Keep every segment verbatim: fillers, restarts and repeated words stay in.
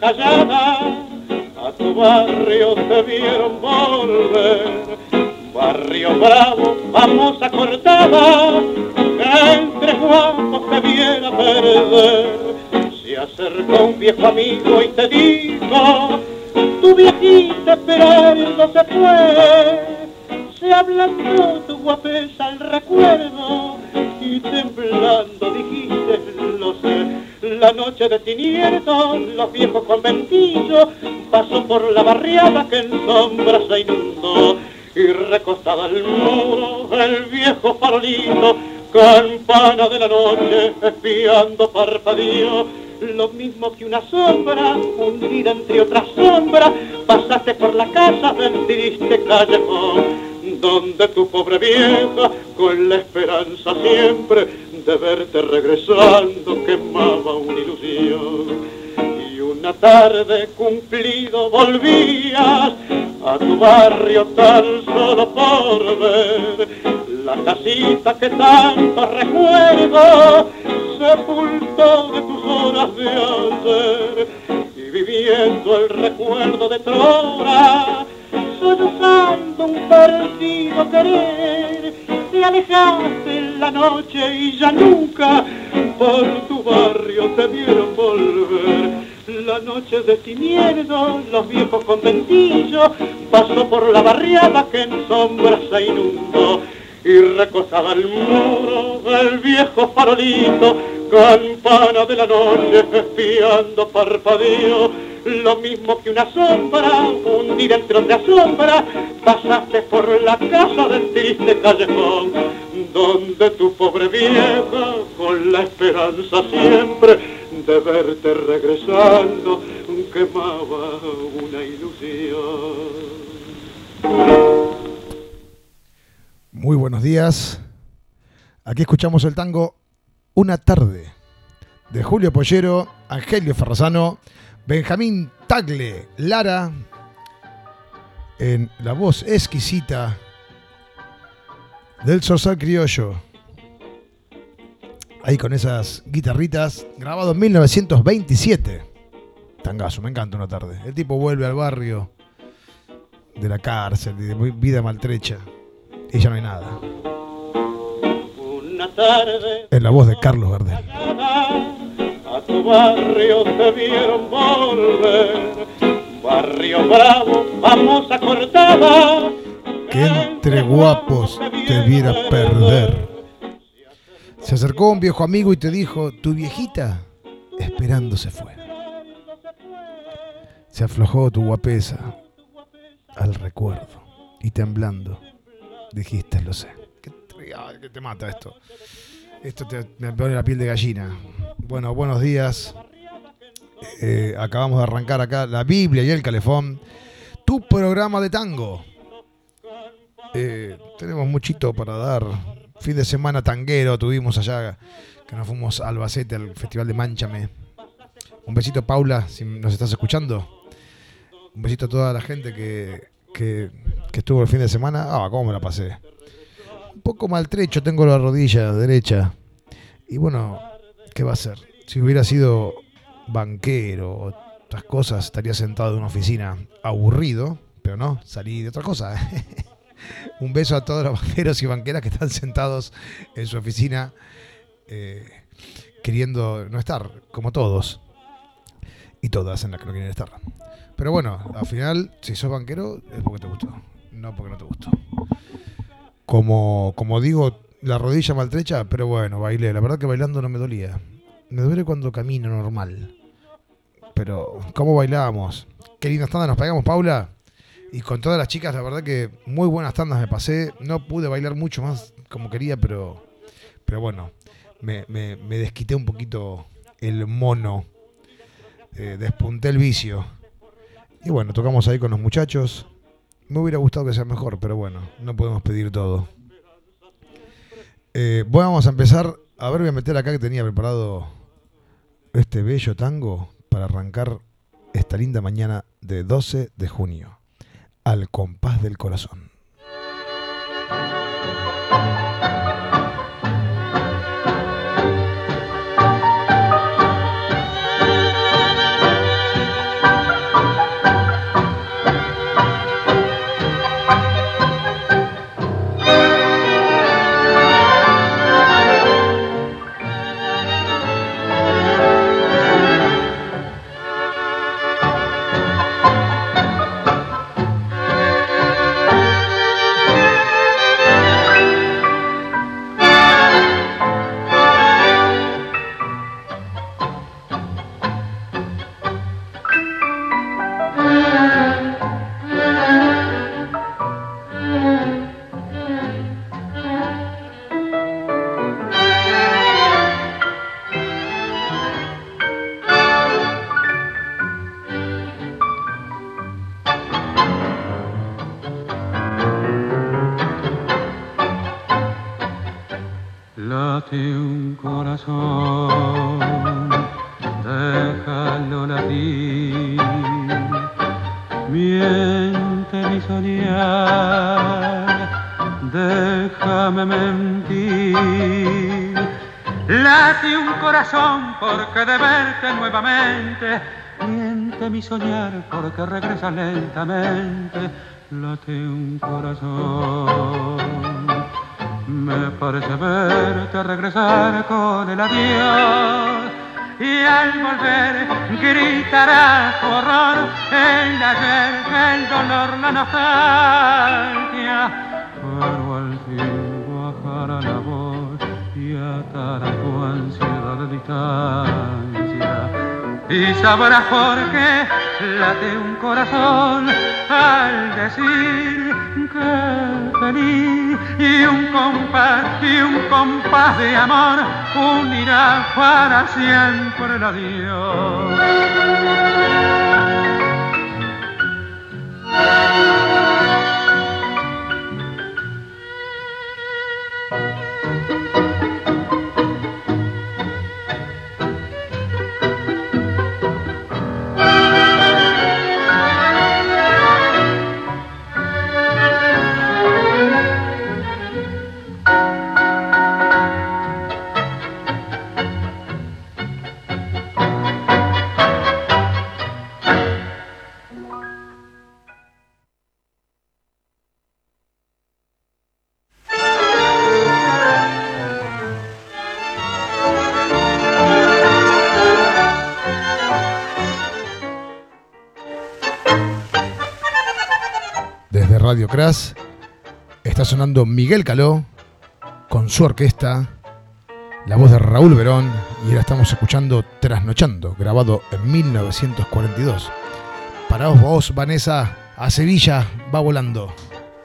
callada, a tu barrio te vieron volver. Barrio bravo, famosa cortada, que entre guapos te viera perder. Se acercó un viejo amigo y te dijo, tu viejita esperando se fue. Se ablandó tu guapesa al recuerdo y temblando dijiste, lo sé. La noche de tinieblas, los viejos conventillos, pasó por la barriada que en sombra se inundó. Y recostada al muro, el viejo farolito, campana de la noche, espiando parpadío. Lo mismo que una sombra, hundida entre otras sombras, pasaste por la casa del triste callejón, donde tu pobre vieja, con la esperanza siempre de verte regresando, quemaba una ilusión. Y una tarde cumplido volvías a tu barrio tan solo por ver la casita que tanto recuerdo sepultó de tus horas de ayer. Y viviendo el recuerdo de Trora, sollozando un perdido querer, te alejaste en la noche y ya nunca por tu barrio te vieron volver. La noche de tinieblas, los viejos conventillos, pasó por la barriada que en sombras se inundó. Y recostaba el muro el viejo farolito, campana de la noche, espiando parpadeo. Lo mismo que una sombra, hundida entre otras sombras, pasaste por la casa del triste callejón, donde tu pobre vieja, con la esperanza siempre de verte regresando, quemaba una ilusión. Muy buenos días. Aquí escuchamos el tango Una tarde de Julio Pollero, Angelio Ferrazano, Benjamín Tagle Lara, en la voz exquisita del Zorzal Criollo. Ahí con esas guitarritas, grabado en mil novecientos veintisiete. Tangazo, me encanta Una tarde. El tipo vuelve al barrio de la cárcel, de vida maltrecha, y ya no hay nada. Una tarde en la voz de Carlos Gardel. A tu barrio te vieron volver, barrio bravo, famosa cortada, que entre guapos te viera perder. Se acercó un viejo amigo y te dijo, tu viejita esperando se fue. Se aflojó tu guapesa al recuerdo y temblando dijiste, lo sé. ¿Qué, qué te mata esto? Esto te, me pone la piel de gallina. Bueno, buenos días. Eh, acabamos de arrancar acá la Biblia y el Calefón. Tu programa de tango. Eh, tenemos muchito para dar. Fin de semana tanguero tuvimos allá, que nos fuimos a Albacete al Festival de Mánchame. Un besito, Paula, si nos estás escuchando. Un besito a toda la gente que, que, que estuvo el fin de semana. Ah, cómo me la pasé. Un poco maltrecho, tengo la rodilla derecha. Y bueno, ¿qué va a ser? Si hubiera sido banquero o otras cosas, estaría sentado en una oficina aburrido, pero no, salí de otra cosa. Un beso a todos los banqueros y banqueras que están sentados en su oficina eh, queriendo no estar, como todos. Y todas en las que no quieren estar. Pero bueno, al final, si sos banquero, es porque te gustó, no porque no te gustó. Como, como digo, la rodilla maltrecha, pero bueno, bailé. La verdad que bailando no me dolía. Me duele cuando camino normal. Pero, ¿cómo bailábamos? Qué lindas tandas nos pegamos, Paula. Y con todas las chicas, la verdad que muy buenas tandas me pasé. No pude bailar mucho más como quería, pero, pero bueno, me, me, me desquité un poquito el mono. Eh, despunté el vicio. Y bueno, tocamos ahí con los muchachos. Me hubiera gustado que sea mejor, pero bueno, no podemos pedir todo. Eh, bueno, vamos a empezar. A ver, voy a meter acá que tenía preparado este bello tango para arrancar esta linda mañana de doce de junio. Al compás del corazón. Late un corazón, déjalo latir. Miente mi soñar, déjame mentir. Late un corazón porque de verte nuevamente. Miente mi soñar porque regresa lentamente. Late un corazón. Me parece verte regresar con el adiós. Y al volver gritará tu horror, el ayer, el dolor, la nostalgia. Pero al fin bajará la voz y atará tu ansiedad de distancia. Y sabrás por qué late un corazón al decir que feliz. Y un compás, y un compás de amor unirá para siempre el adiós. Radio Crash está sonando Miguel Caló con su orquesta, la voz de Raúl Verón, y ahora estamos escuchando Trasnochando, grabado en mil novecientos cuarenta y dos. Para vos, Vanessa, a Sevilla va volando.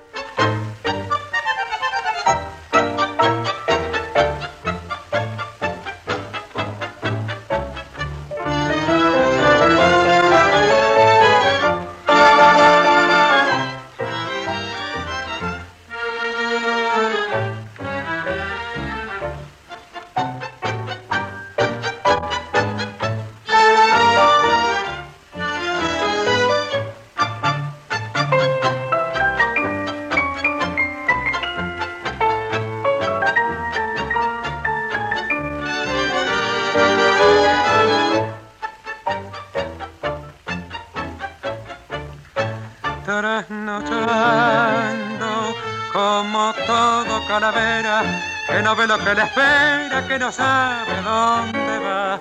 Trasnochando como todo calavera que no ve lo que le espera, que no sabe dónde va.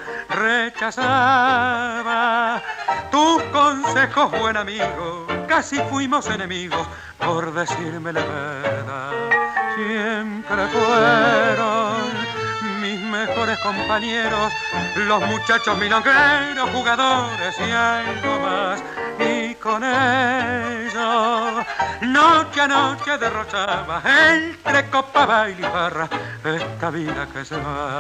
Rechazaba tus consejos, buen amigo, casi fuimos enemigos por decirme la verdad. Siempre fueron mis mejores compañeros, los muchachos milongueros, jugadores y algo más. Y con ellos noche a noche derrochaba entre copa, baile y farra esta vida que se va.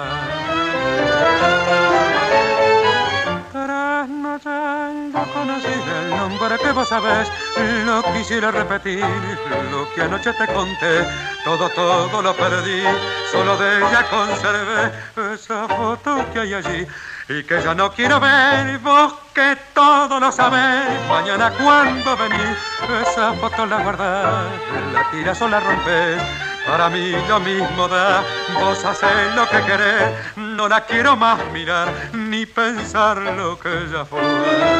Trasnochando conocí el nombre que vos sabés, lo quisiera repetir, lo que anoche te conté, todo, todo lo perdí, solo de ella conservé esa foto que hay allí. Y que ya no quiero ver, vos que todo lo sabés. Mañana cuando venís, esa foto la guardás, la tirás o la rompés. Para mí lo mismo da, vos hacés lo que querés. No la quiero más mirar, ni pensar lo que ya fue.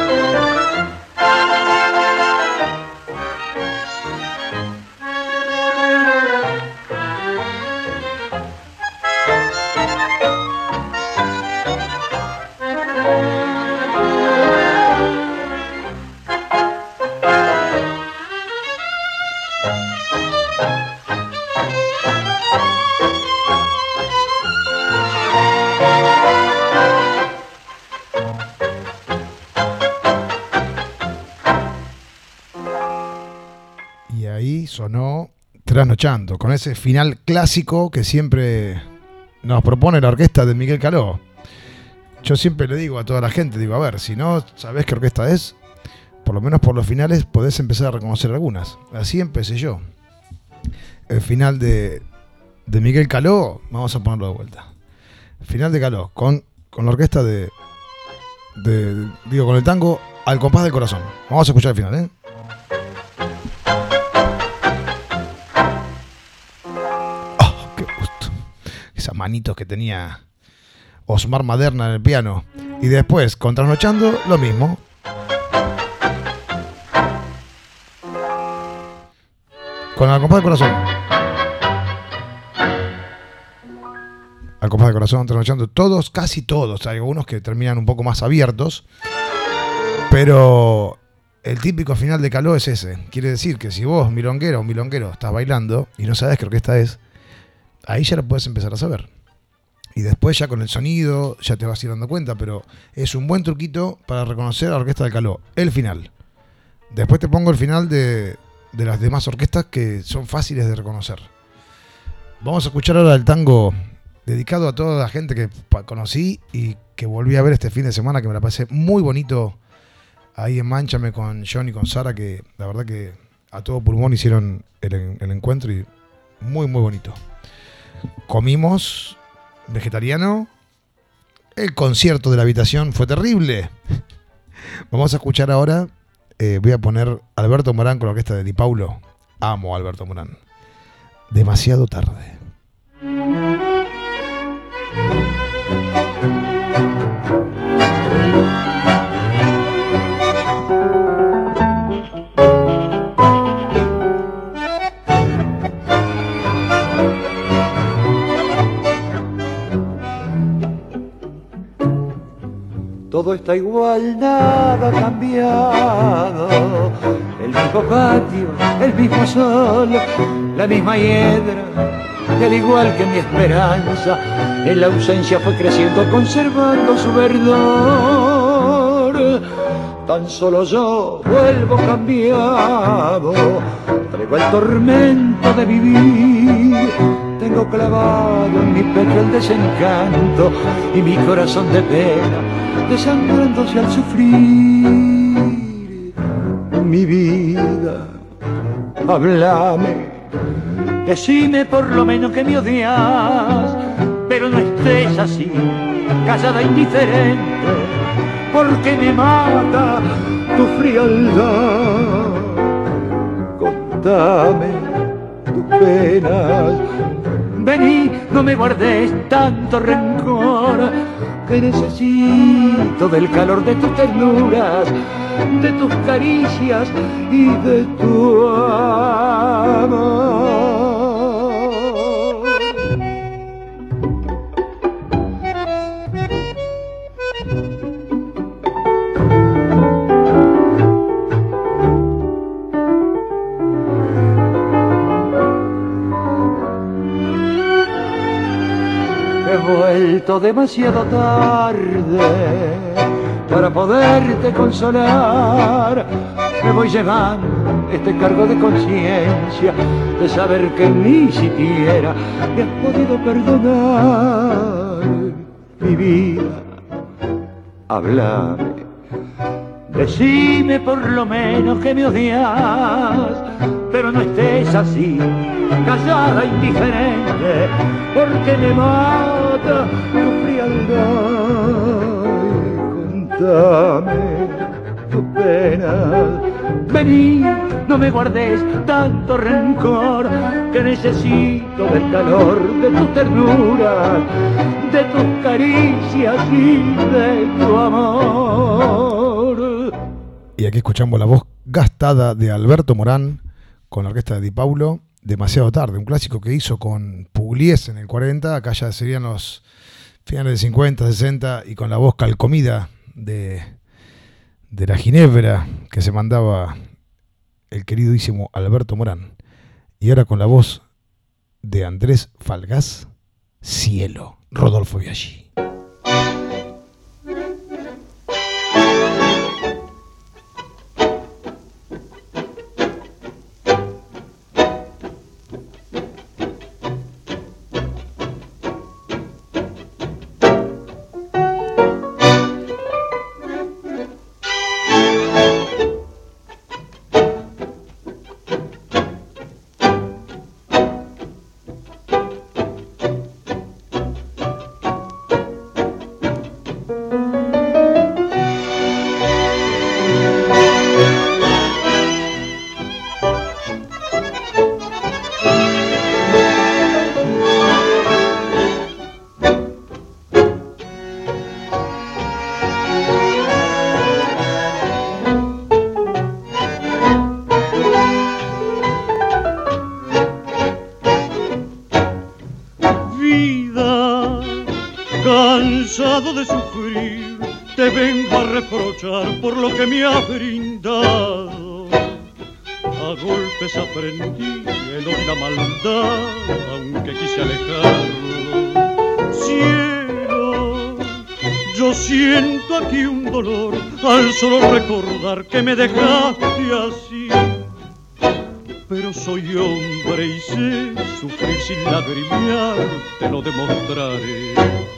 Sonó Trasnochando, con ese final clásico que siempre nos propone la orquesta de Miguel Caló. Yo siempre le digo a toda la gente, digo, a ver, si no sabés qué orquesta es, por lo menos por los finales podés empezar a reconocer algunas. Así empecé yo. El final de de Miguel Caló, vamos a ponerlo de vuelta. Final de Caló, con, con la orquesta de, de, digo, con el tango Al compás del corazón. Vamos a escuchar el final, ¿eh? Oh, qué gusto. Esas manitos que tenía Osmar Maderna en el piano. Y después, con Trasnochando, lo mismo. Con Al compás del corazón. Al compás del corazón, Trasnochando. Todos, casi todos. Hay algunos que terminan un poco más abiertos. Pero el típico final de Caló es ese. Quiere decir que si vos, milonguero o milonguero, estás bailando y no sabes qué orquesta es, ahí ya lo puedes empezar a saber. Y después ya con el sonido ya te vas a ir dando cuenta, pero es un buen truquito para reconocer a la orquesta de Caló. El final. Después te pongo el final de, de las demás orquestas que son fáciles de reconocer. Vamos a escuchar ahora el tango dedicado a toda la gente que conocí y que volví a ver este fin de semana, que me la pasé muy bonito ahí en Mánchame con John y con Sara, que la verdad que a todo pulmón hicieron el, el encuentro y muy muy bonito. Comimos vegetariano, el concierto de la habitación fue terrible. Vamos a escuchar ahora, eh, voy a poner Alberto Morán con la orquesta de Di Paulo. Amo a Alberto Morán. Demasiado tarde. Todo está igual, nada ha cambiado. El mismo patio, el mismo sol, la misma hiedra, que al igual que mi esperanza, en la ausencia fue creciendo, conservando su verdor. Tan solo yo vuelvo cambiado, traigo el tormento de vivir. Tengo clavado en mi pecho el desencanto y mi corazón de pena desangrándose al sufrir. Mi vida, háblame, decime por lo menos que me odias, pero no estés así, callada indiferente, porque me mata tu frialdad. Contame tus penas, vení, no me guardes tanto rencor, que necesito del calor de tus ternuras, de tus caricias y de tu amor. He vuelto demasiado tarde para poderte consolar. Me voy llevando este cargo de conciencia, de saber que ni siquiera me has podido perdonar. Mi vida, háblame, decime por lo menos que me odias, pero no estés así, callada, indiferente, porque me mata tu frialdad. Contame tus penas, vení, no me guardes tanto rencor, que necesito del calor de tu ternura, de tus caricias y de tu amor. Y aquí escuchamos la voz gastada de Alberto Morán con la orquesta de Di Paulo, Demasiado tarde, un clásico que hizo con Pugliese en el cuarenta, acá ya serían los finales de cincuenta, sesenta, y con la voz calcomida de, de la ginebra que se mandaba el queridísimo Alberto Morán. Y ahora con la voz de Andrés Falgás, Cielo, Rodolfo Biaggi. reprochar por lo que me ha brindado. A golpes aprendí el odio y la maldad, aunque quise alejarlo. Cielo, yo siento aquí un dolor al solo recordar que me dejaste así. Pero soy hombre y sé sufrir sin lagrimear, te lo demostraré.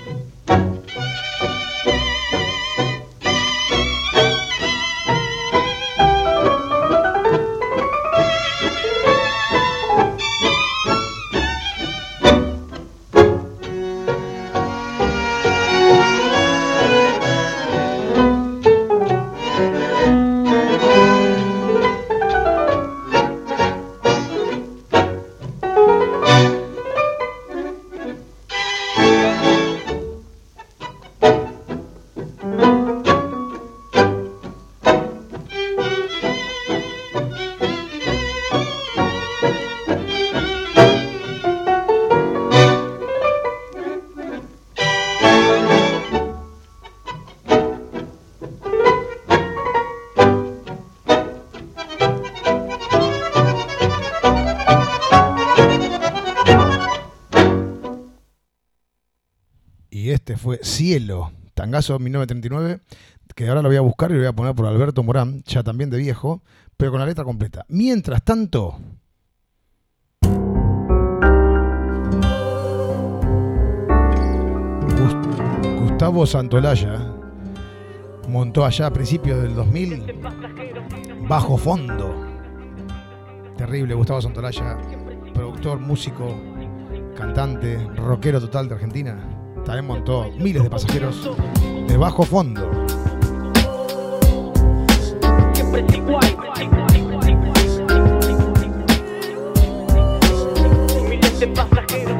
Fue Cielo, tangazo mil novecientos treinta y nueve, que ahora lo voy a buscar y lo voy a poner por Alberto Morán, ya también de viejo, pero con la letra completa. Mientras tanto, Gustavo Santolaya montó allá a principios del dos mil Bajo Fondo. Terrible, Gustavo Santolaya, productor, músico, cantante, rockero total de Argentina. También montó Miles de Pasajeros de Bajo Fondo. Miles de pasajeros.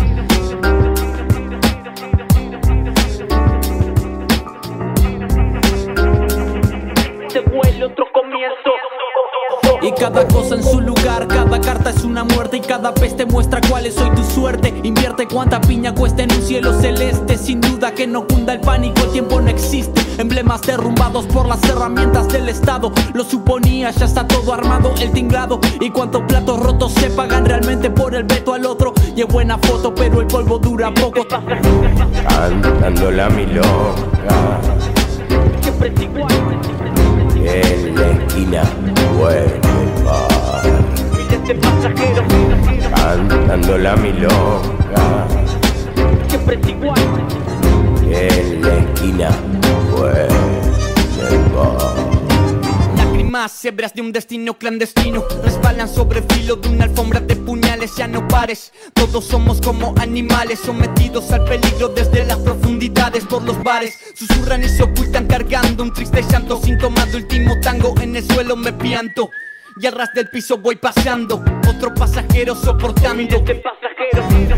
Se vuelve otro comienzo. Y cada cosa en su lugar, cada carta es una muerte y cada peste muestra cuál es hoy tu suerte. Invierte cuánta piña cuesta en un cielo celeste. Sin duda que no cunda el pánico, el tiempo no existe. Emblemas derrumbados por las herramientas del Estado. Lo suponía, ya está todo armado, el tinglado. Y cuántos platos rotos se pagan realmente por el veto al otro. Y es buena foto, pero el polvo dura poco. Cantando la milonga Siempre es igual. en la esquina vuelve el bar. Miles de pasajeros. Cantando la milonga Siempre es igual. en la esquina vuelve el bar. Lágrimas, hebras de un destino clandestino resbalan sobre filo de una alfombra de puñales. Ya no pares, todos somos como animales sometidos al peligro desde las profundidades. Por los bares susurran y se ocultan cargando un triste llanto. Síntoma de último tango, en el suelo me pianto y al ras del piso voy pasando, otro pasajero soportando. Miles de pasajeros.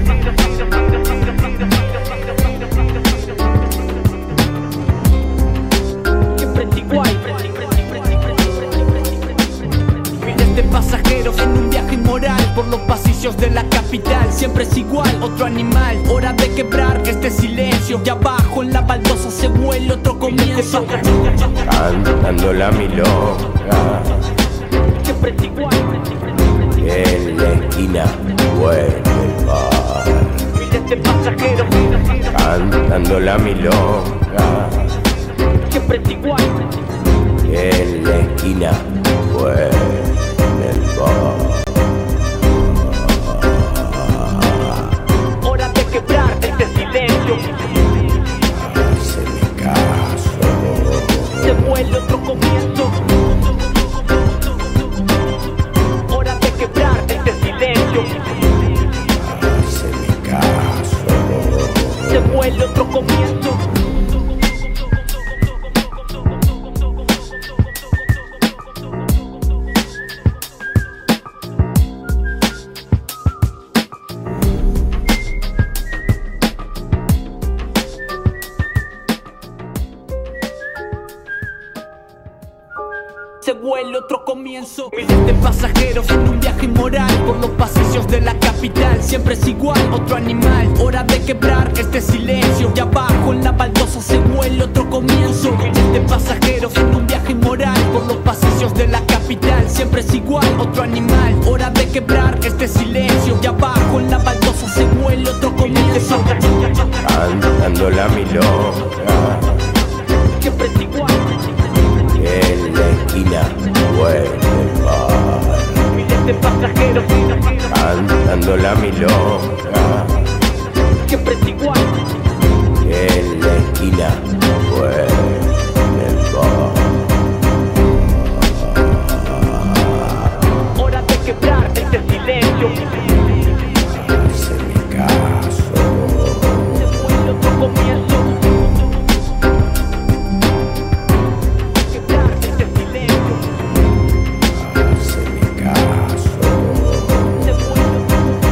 Siempre es igual. Miles de pasajeros en un viaje inmoral por los pasillos de la capital. Siempre es igual, otro animal. Hora de quebrar este silencio. Y abajo en la baldosa se huele otro comienzo. Cantando la milonga Siempre es igual. en la esquina vuelve el bar. Miles de pasajeros. Cantando la milonga Siempre es igual. en la esquina vuelve el bar. Hora de quebrar este silencio. Haceme caso. Se vuelve otro comienzo. Hora de quebrar este silencio. Haceme caso. Se vuelve otro comienzo. vuelve otro comienzo. Miles de pasajeros en un viaje inmoral por los pasillos de la capital. Siempre es igual, otro animal. Hora de quebrar este silencio. Y abajo en la baldosa se vuelve otro comienzo. Miles de pasajeros en un viaje inmoral por los pasillos de la capital. Siempre es igual, otro animal. Hora de quebrar este silencio. Y abajo en la baldosa se vuelve otro comienzo. Cantando la milonga, Siempre es igual. en la esquina vuelve el bar. Miles de pasajeros. Cantando la milonga, Siempre es igual. en la esquina vuelve el bar. Hora de quebrar este silencio. Haceme caso, Se vuelve otro comienzo. Quebrar este silencio. haceme caso. Se vuelve.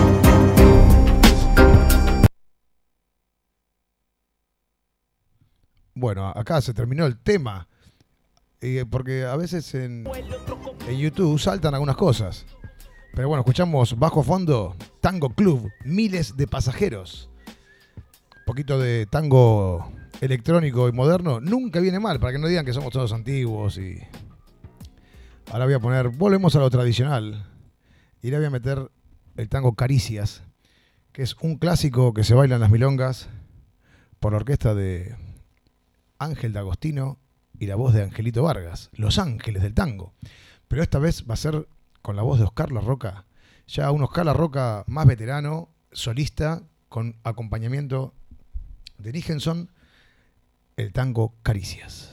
Bueno, acá se terminó el tema. Eh, porque a veces en, en YouTube saltan algunas cosas. Pero bueno, escuchamos bajo fondo Tango Club, Miles de Pasajeros. Un poquito de tango electrónico y moderno. Nunca viene mal, para que no digan que somos todos antiguos. Y ahora voy a poner, volvemos a lo tradicional. Y le voy a meter el tango Caricias, que es un clásico que se baila en las milongas por la orquesta de Ángel D'Agostino y la voz de Angelito Vargas, Los Ángeles del Tango. Pero esta vez va a ser con la voz de Oscar La Roca, ya un Oscar La Roca más veterano, solista, con acompañamiento de Nijenson, el tango Caricias.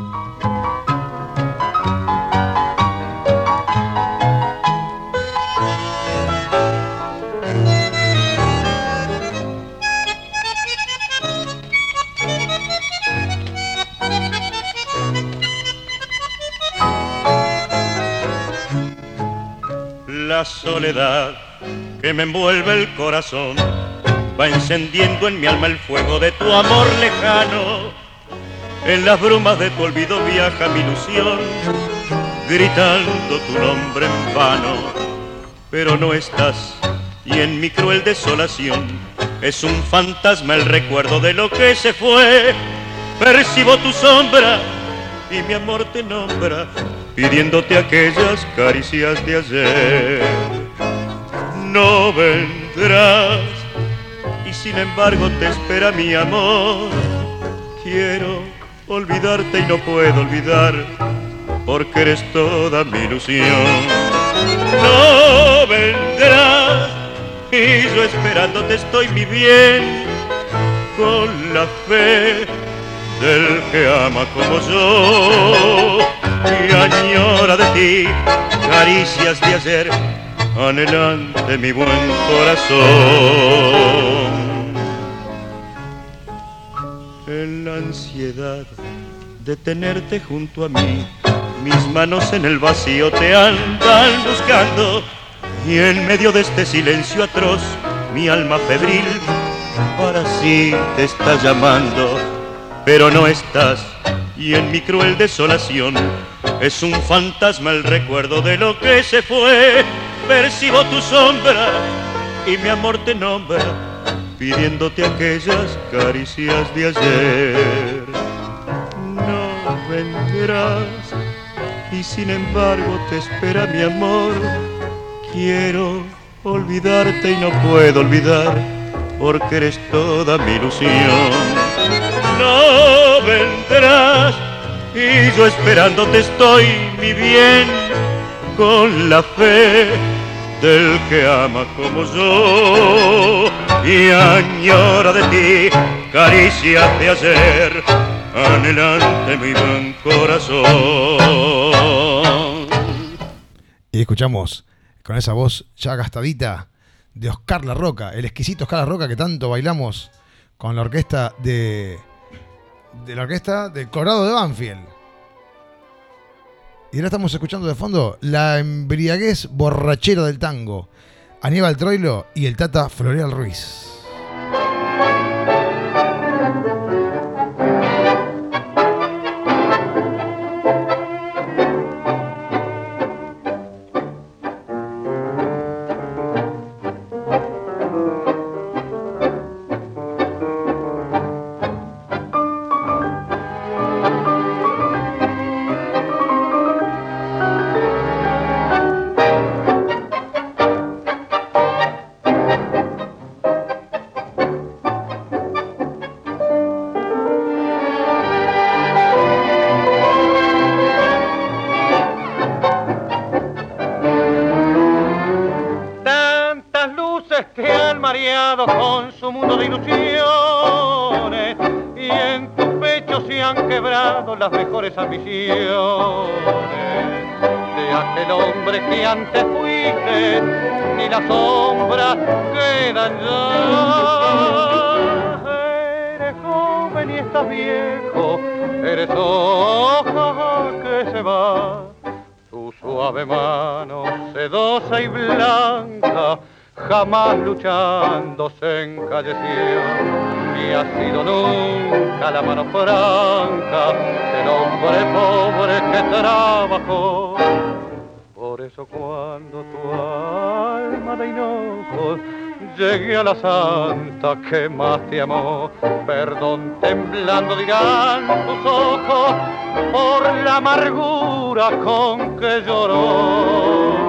La soledad que me envuelve el corazón va encendiendo en mi alma el fuego de tu amor lejano. En las brumas de tu olvido viaja mi ilusión, gritando tu nombre en vano. Pero no estás, y en mi cruel desolación es un fantasma el recuerdo de lo que se fue. Percibo tu sombra y mi amor te nombra, pidiéndote aquellas caricias de ayer. No vendrás y sin embargo te espera mi amor. Quiero olvidarte y no puedo olvidar, porque eres toda mi ilusión. No vendrás y yo esperándote estoy mi bien, con la fe del que ama como yo, y añora de ti caricias de ayer, anhelante mi buen corazón. En la ansiedad de tenerte junto a mí, mis manos en el vacío te andan buscando, y en medio de este silencio atroz mi alma febril para sí te está llamando. Pero no estás, y en mi cruel desolación es un fantasma el recuerdo de lo que se fue. Percibo tu sombra y mi amor te nombra, pidiéndote aquellas caricias de ayer. No vendrás y sin embargo te espera mi amor. Quiero olvidarte y no puedo olvidar, porque eres toda mi ilusión. No vendrás y yo esperándote estoy mi bien, con la fe del que ama como yo, y añora de ti caricias de ayer, anhelante mi buen corazón. Y escuchamos con esa voz ya gastadita de Oscar La Roca, el exquisito Oscar La Roca que tanto bailamos con la orquesta de, de la orquesta del Colorado de Banfield. Y ahora estamos escuchando de fondo la embriaguez borrachera del tango, Aníbal Troilo y el Tata Floreal Ruiz. mareado con su mundo de ilusiones y en tu pecho se han quebrado las mejores ambiciones de aquel hombre que antes fuiste, ni las sombras quedan ya. Eres joven y estás viejo, eres hoja que se va. Tu suave mano sedosa y blanca, jamás luchando se encalleció, ni ha sido nunca la mano franca del hombre pobre que trabajó. Por eso cuando tu alma de hinojos llegue a la santa que más te amó, perdón temblando dirán tus ojos por la amargura con que lloró.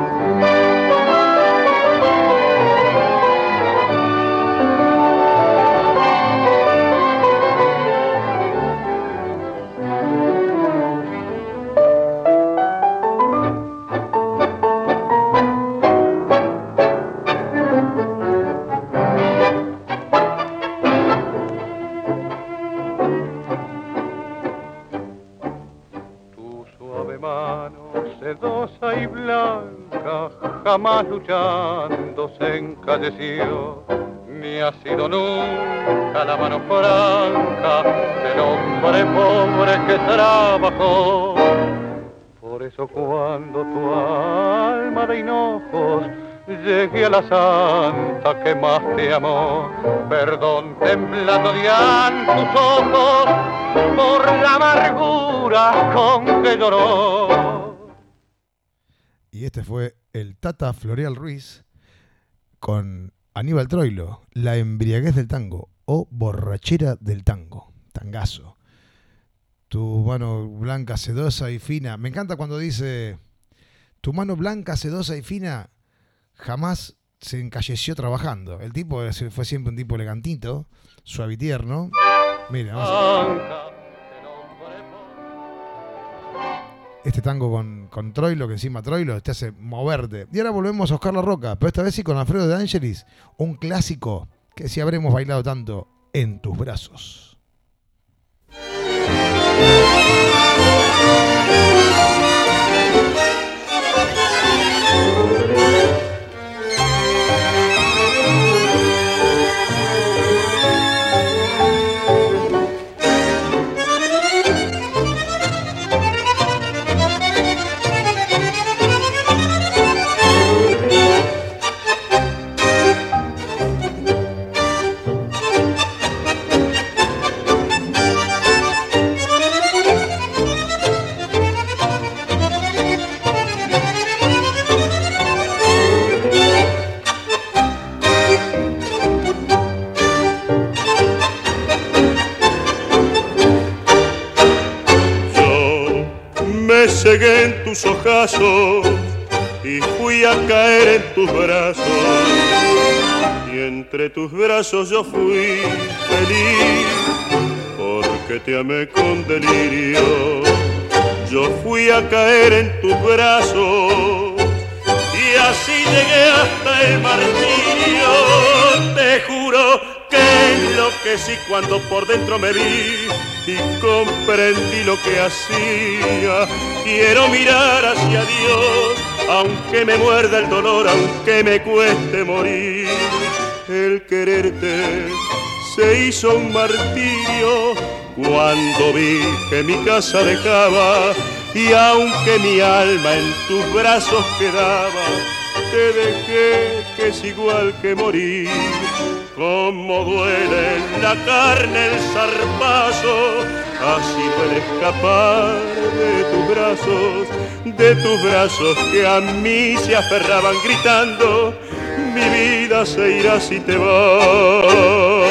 Sedosa y blanca, jamás luchando se encalleció, ni ha sido nunca la mano franca del hombre pobre que trabajó. Por eso cuando tu alma de hinojos llegue a la santa que más te amó, perdón temblando dirán tus ojos por la amargura con que lloró. Y este fue el Tata Floreal Ruiz con Aníbal Troilo, La embriaguez del tango o Borrachera del tango, tangazo. Tu mano blanca, sedosa y fina. Me encanta cuando dice, tu mano blanca, sedosa y fina jamás se encalleció trabajando. El tipo fue siempre un tipo elegantito, suave y tierno. Mira, vamos a... Este tango con, con Troilo, que encima Troilo te hace moverte. Y ahora volvemos a Oscar La Roca, pero esta vez sí con Alfredo de Angelis, un clásico que sí habremos bailado tanto, En tus brazos. Cegué en tus ojazos y fui a caer en tus brazos, y entre tus brazos yo fui feliz porque te amé con delirio. Yo fui a caer en tus brazos y así llegué hasta el martirio. Te juro que enloquecí cuando por dentro me vi y comprendí lo que hacía. Quiero mirar hacia Dios, aunque me muerda el dolor, aunque me cueste morir. El quererte se hizo un martirio cuando vi que mi casa dejaba, y aunque mi alma en tus brazos quedaba, te dejé que es igual que morir. Como duele en la carne el zarpazo, así duele escapar de tus brazos, de tus brazos que a mí se aferraban gritando, mi vida se irá si te vas.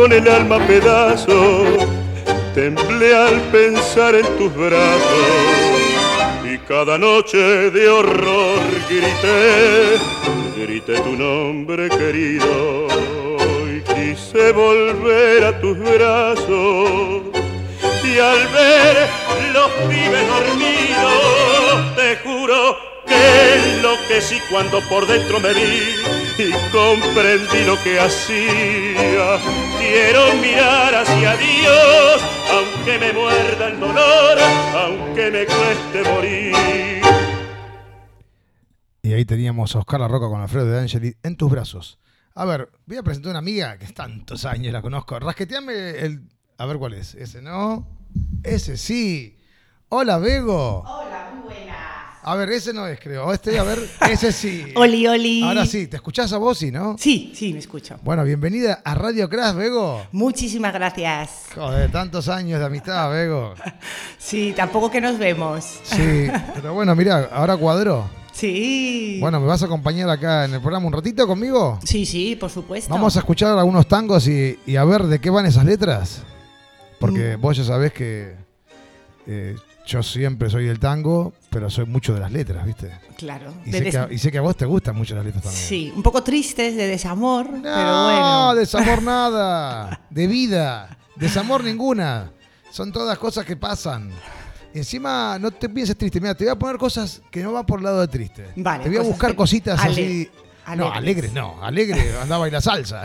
con el alma a pedazos, temblé al pensar en tus brazos y cada noche de horror grité, grité tu nombre querido y quise volver a tus brazos y al ver los pibes dormidos te juro que enloquecí cuando por dentro me vi y comprendí lo que hacía. Quiero mirar hacia Dios, aunque me muerda el dolor, aunque me cueste morir. Y ahí teníamos a Oscar La Roca con Alfredo De Angeli en tus brazos. A ver, voy a presentar a una amiga que es tantos años, la conozco. Rasqueteame el... A ver cuál es. Ese no. Ese sí. Hola, Bego. Hola, muy buenas. A ver, ese no es, creo. Este, a ver, ese sí. Oli, oli. Ahora sí, ¿te escuchás a vos, sí, no? Sí, sí, me escucho. Bueno, bienvenida a Radio Crash, Bego. Muchísimas gracias. Joder, tantos años de amistad, Bego. Sí, tampoco que nos vemos. Sí, pero bueno, mirá, ahora cuadró. Sí. Bueno, ¿me vas a acompañar acá en el programa un ratito conmigo? Sí, sí, por supuesto. Vamos a escuchar algunos tangos y, y a ver de qué van esas letras. Porque mm. vos ya sabés que eh, yo siempre soy del tango, pero soy mucho de las letras, ¿viste? Claro. Y sé, des... que a, y sé que a vos te gustan mucho las letras también. Sí, un poco tristes de desamor, no, pero bueno. No, desamor nada. De vida. Desamor ninguna. Son todas cosas que pasan. Encima, no te pienses triste. Mira, te voy a poner cosas que no van por el lado de triste. Vale. Te voy a buscar que... cositas Ale... así. Alegres. No, alegre no. Alegre anda a bailar salsa.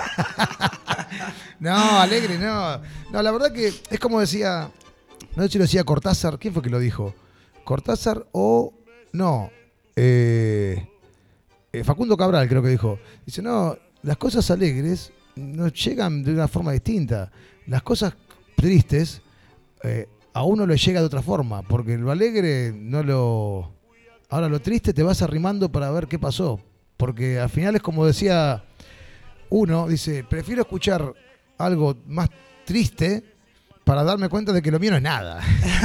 No, alegre no. No, la verdad que es como decía... No sé si lo decía Cortázar. ¿Quién fue que lo dijo? Cortázar o... No. Eh, eh, Facundo Cabral creo que dijo. Dice, no, las cosas alegres nos llegan de una forma distinta. Las cosas tristes... Eh, a uno le llega de otra forma, porque lo alegre no lo... Ahora lo triste te vas arrimando para ver qué pasó, porque al final es como decía uno, dice, prefiero escuchar algo más triste para darme cuenta de que lo mío no es nada.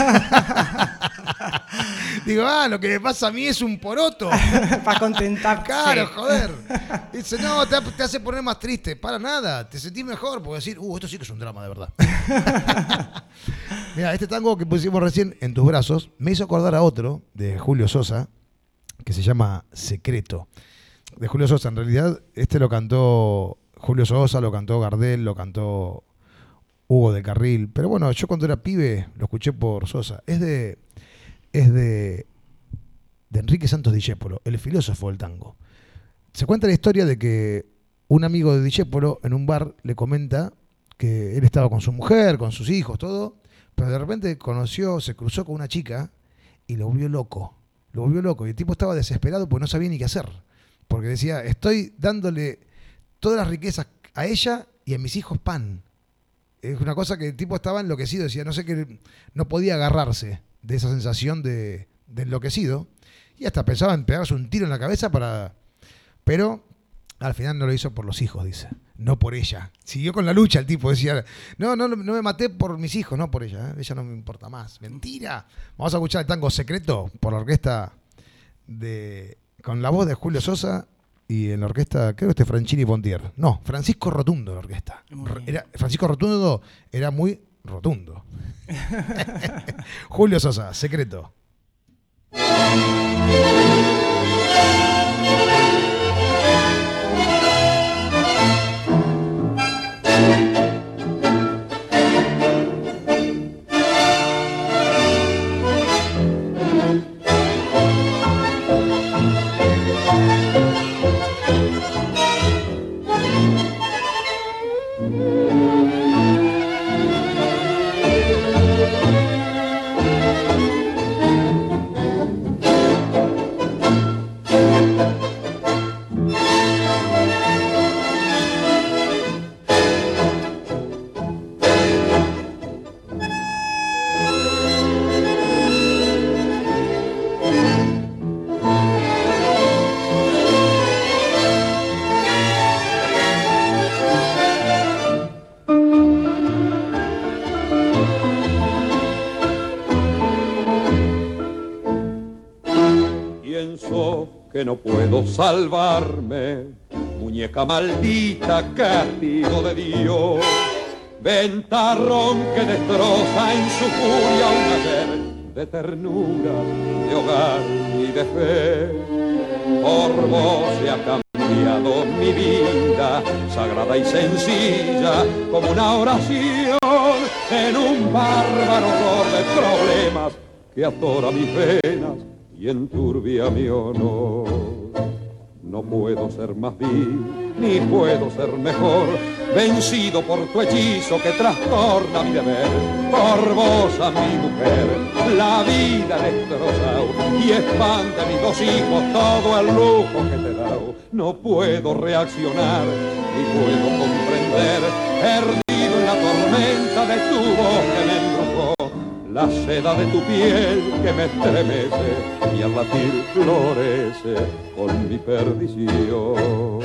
Digo, ah, lo que me pasa a mí es un poroto. Para contentar. Claro, joder. Dice, no, te, te hace poner más triste. Para nada, te sentís mejor, porque decir, uh, esto sí que es un drama de verdad. Mira, este tango que pusimos recién, En tus brazos, me hizo acordar a otro de Julio Sosa, que se llama Secreto. De Julio Sosa, en realidad, este lo cantó Julio Sosa, lo cantó Gardel, lo cantó Hugo del Carril. Pero bueno, yo cuando era pibe lo escuché por Sosa. Es de... es de, de Enrique Santos Discépolo, el filósofo del tango. Se cuenta la historia de que un amigo de Discépolo en un bar le comenta que él estaba con su mujer, con sus hijos, todo, pero de repente conoció, se cruzó con una chica y lo volvió loco. Lo volvió loco y el tipo estaba desesperado porque no sabía ni qué hacer. Porque decía, estoy dándole todas las riquezas a ella y a mis hijos pan. Es una cosa que el tipo estaba enloquecido, decía, no sé qué, no podía agarrarse de esa sensación de, de enloquecido, y hasta pensaba en pegarse un tiro en la cabeza para... Pero al final no lo hizo por los hijos, dice, no por ella. Siguió con la lucha el tipo, decía, no, no, no me maté por mis hijos, no por ella, ¿eh? Ella no me importa más. Mentira. Vamos a escuchar el tango Secreto por la orquesta de... con la voz de Julio Sosa y en la orquesta, creo que este Franchini Pontier. No, Francisco Rotundo la orquesta. Era, Francisco Rotundo era muy rotundo. Julio Sosa, Secreto. Que no puedo salvarme, muñeca maldita, castigo de Dios. ventarrón que destroza en su furia un ayer de ternura, de hogar y de fe. Por vos se ha cambiado mi vida, sagrada y sencilla, como una oración en un bárbaro horror de problemas que atora mis venas y enturbia mi honor. No puedo ser más vil, ni puedo ser mejor, vencido por tu hechizo que trastorna mi deber. Por vos a mi mujer, la vida destrozado, y expande a mis dos hijos todo el lujo que te he dado. No puedo reaccionar, ni puedo comprender, perdido en la tormenta de tu voz que me embrujó, la seda de tu piel que me estremece y al latir florece con mi perdición.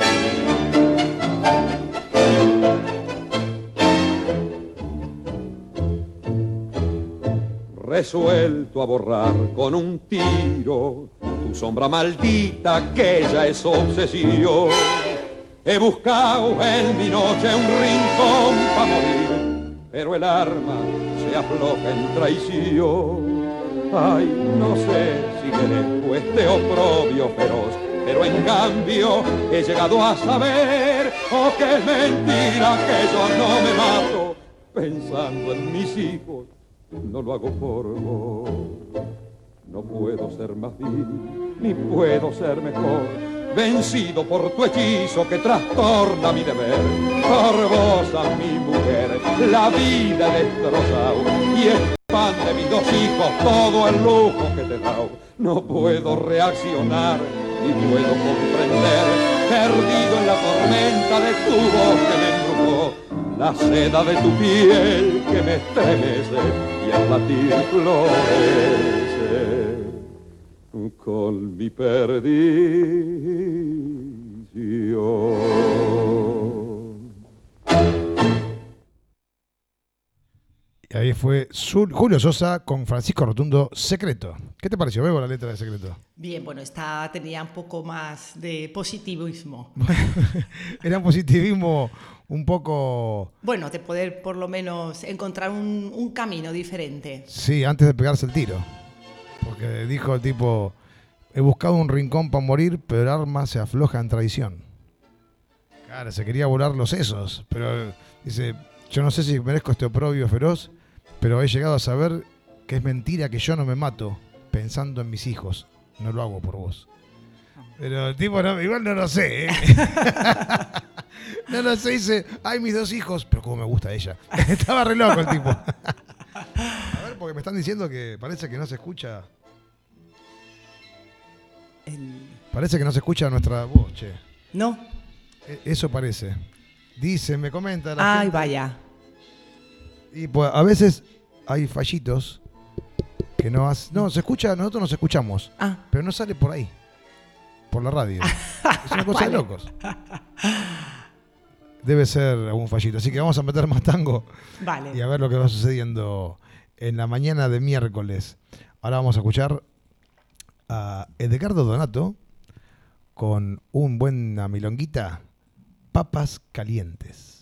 Resuelto a borrar con un tiro tu sombra maldita que ya es obsesión. He buscado en mi noche un rincón para morir, pero el arma se afloja en traición. Ay, no sé si merezco este oprobio feroz, pero en cambio he llegado a saber, oh, que es mentira que yo no me mato pensando en mis hijos. No lo hago por vos. No puedo ser más vil, ni puedo ser mejor, vencido por tu hechizo que trastorna mi deber. Por vos a mi mujer, la vida destrozado, y expande mis dos hijos todo el lujo que te he dado. No puedo reaccionar, ni puedo comprender, perdido en la tormenta de tu voz que me embrujó, la seda de tu piel que me estremece y al latir florece con mi perdición. Y ahí fue Julio Sosa con Francisco Rotundo, Secreto. ¿Qué te pareció, Bebo, la letra de Secreto? Bien, bueno, esta tenía un poco más de positivismo. Era un positivismo un poco... Bueno, de poder por lo menos encontrar un, un camino diferente. Sí, antes de pegarse el tiro. Porque dijo el tipo, he buscado un rincón para morir, pero el arma se afloja en traición. Claro, se quería volar los sesos, pero dice, yo no sé si merezco este oprobio feroz, pero he llegado a saber que es mentira que yo no me mato pensando en mis hijos. No lo hago por vos. Pero el tipo, no, igual no lo sé, ¿eh? No lo sé, dice, ay, mis dos hijos, pero cómo me gusta ella. Estaba re loco el tipo. A ver, porque me están diciendo que parece que no se escucha. El... Parece que no se escucha nuestra voz, che. No. Eso parece. Dice, me comenta la Ay, gente. vaya. Y pues a veces hay fallitos que no hace, no se escucha, nosotros nos escuchamos, ah. pero no sale por ahí, por la radio. Es una cosa Vale. de locos. Debe ser algún fallito. Así que vamos a meter más tango Vale. y a ver lo que va sucediendo en la mañana de miércoles. Ahora vamos a escuchar a Edgardo Donato con un buena milonguita, Papas Calientes.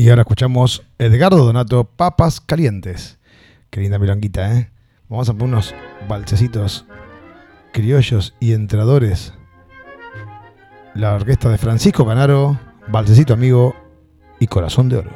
Y ahora escuchamos Edgardo Donato, Papas Calientes. Qué linda milonguita, ¿eh? Vamos a poner unos valsecitos criollos y entradores. La orquesta de Francisco Canaro, Valsecito Amigo y Corazón de Oro.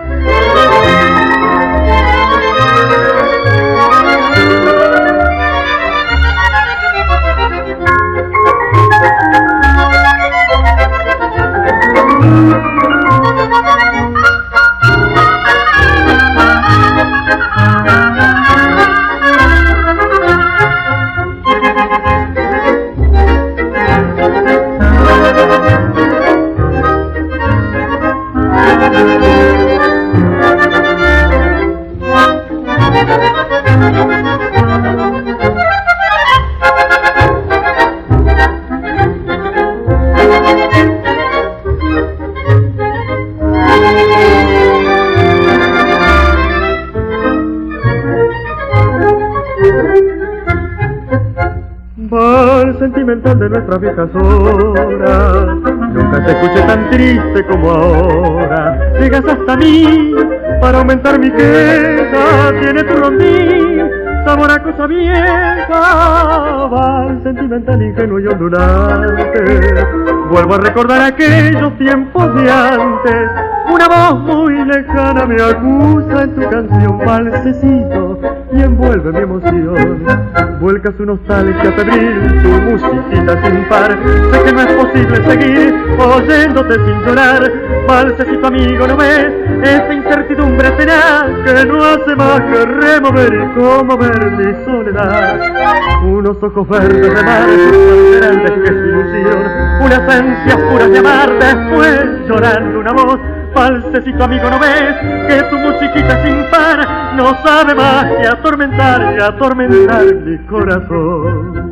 Sentimental de nuestras viejas horas, nunca te escuché tan triste como ahora. Llegas hasta mí para aumentar mi queja, tiene tu rondín sabor a cosa vieja. Vals sentimental, ingenuo y ondulante, vuelvo a recordar aquellos tiempos de antes. Una voz muy lejana me acusa en tu canción, valsecito, y envuelve mi emoción. Vuelca su nostalgia febril, tu musiquita sin par. Sé que no es posible seguir oyéndote sin llorar. Valsecito amigo, ¿no ves esta incertidumbre tenaz que no hace más que remover y conmover mi soledad? Unos ojos verdes de mar, tan grandes que es ilusión, unas ansias puras de amar, después llorando una voz. Valsecito amigo, ¿no ves que tu musiquita sin par no sabe más que atormentar y atormentar mi corazón?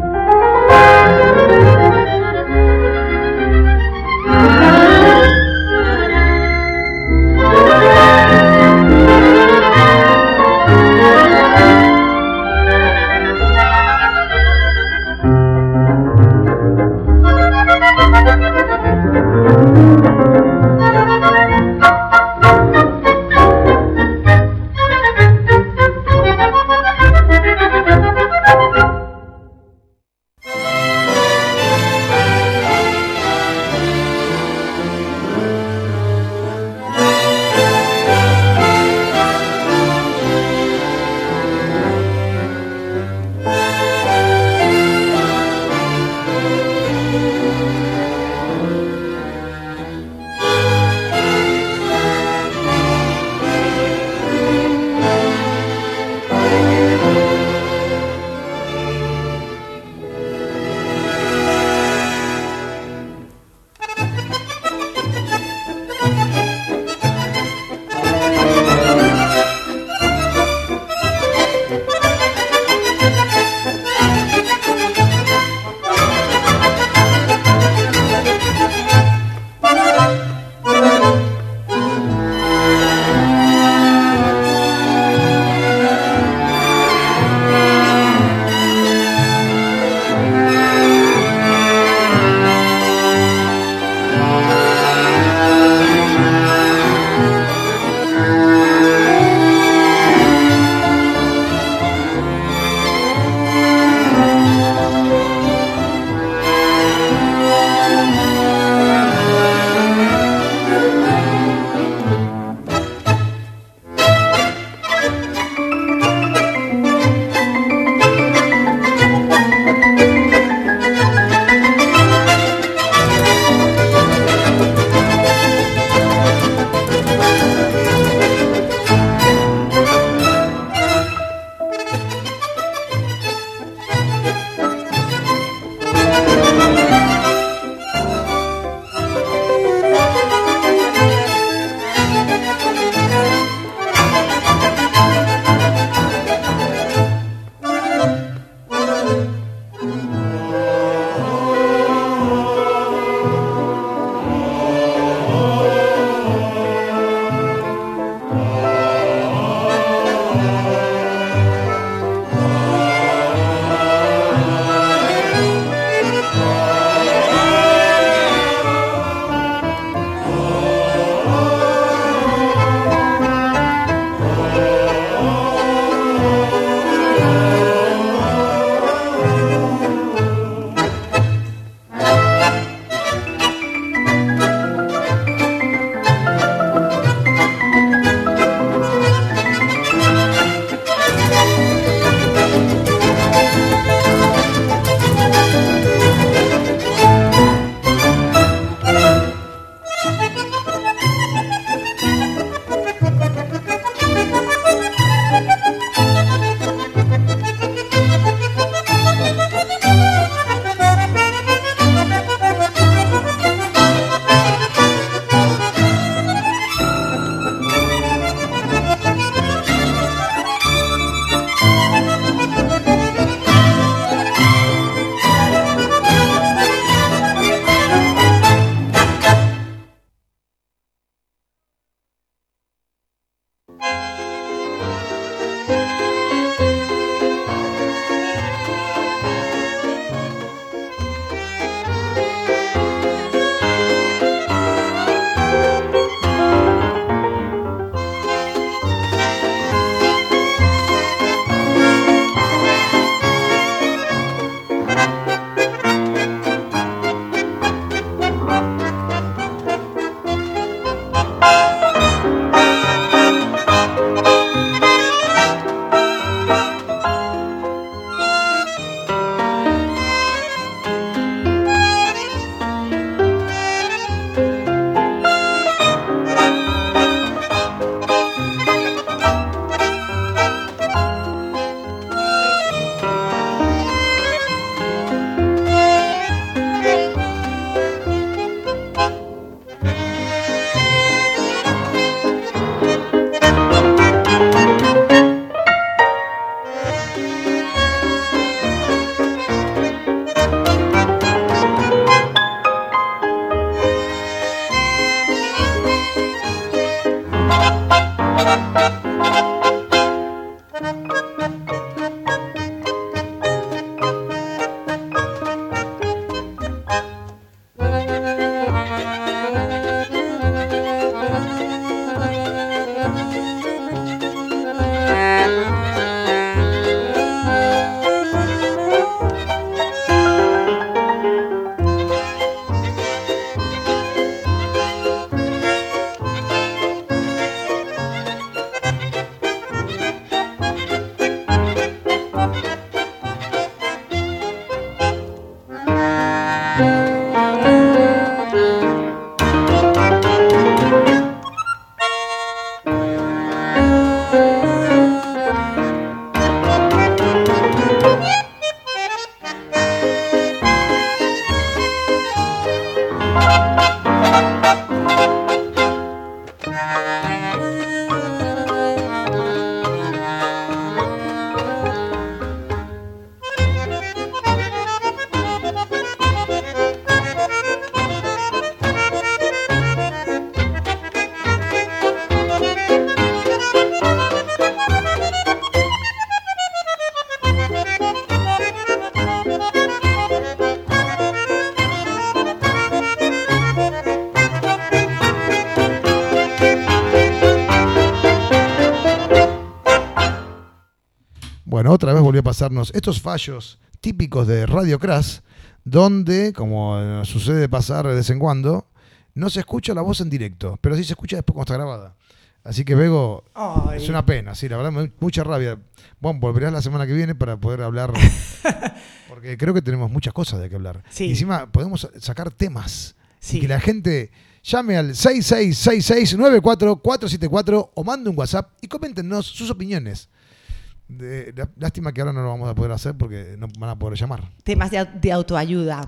Bueno, otra vez volvió a pasarnos estos fallos típicos de Radio Crash, donde, como sucede pasar de vez en cuando, no se escucha la voz en directo, pero sí se escucha después cuando está grabada. Así que, Bego, Ay. es una pena, sí, la verdad, mucha rabia. Bueno, volverás la semana que viene para poder hablar, porque creo que tenemos muchas cosas de que hablar. Sí. Y encima podemos sacar temas, Sí. y que la gente llame al seis seis seis seis nueve cuatro cuatro siete cuatro o mande un WhatsApp y coméntenos sus opiniones. De, de, lástima que ahora no lo vamos a poder hacer porque no van a poder llamar. Temas de, de autoayuda.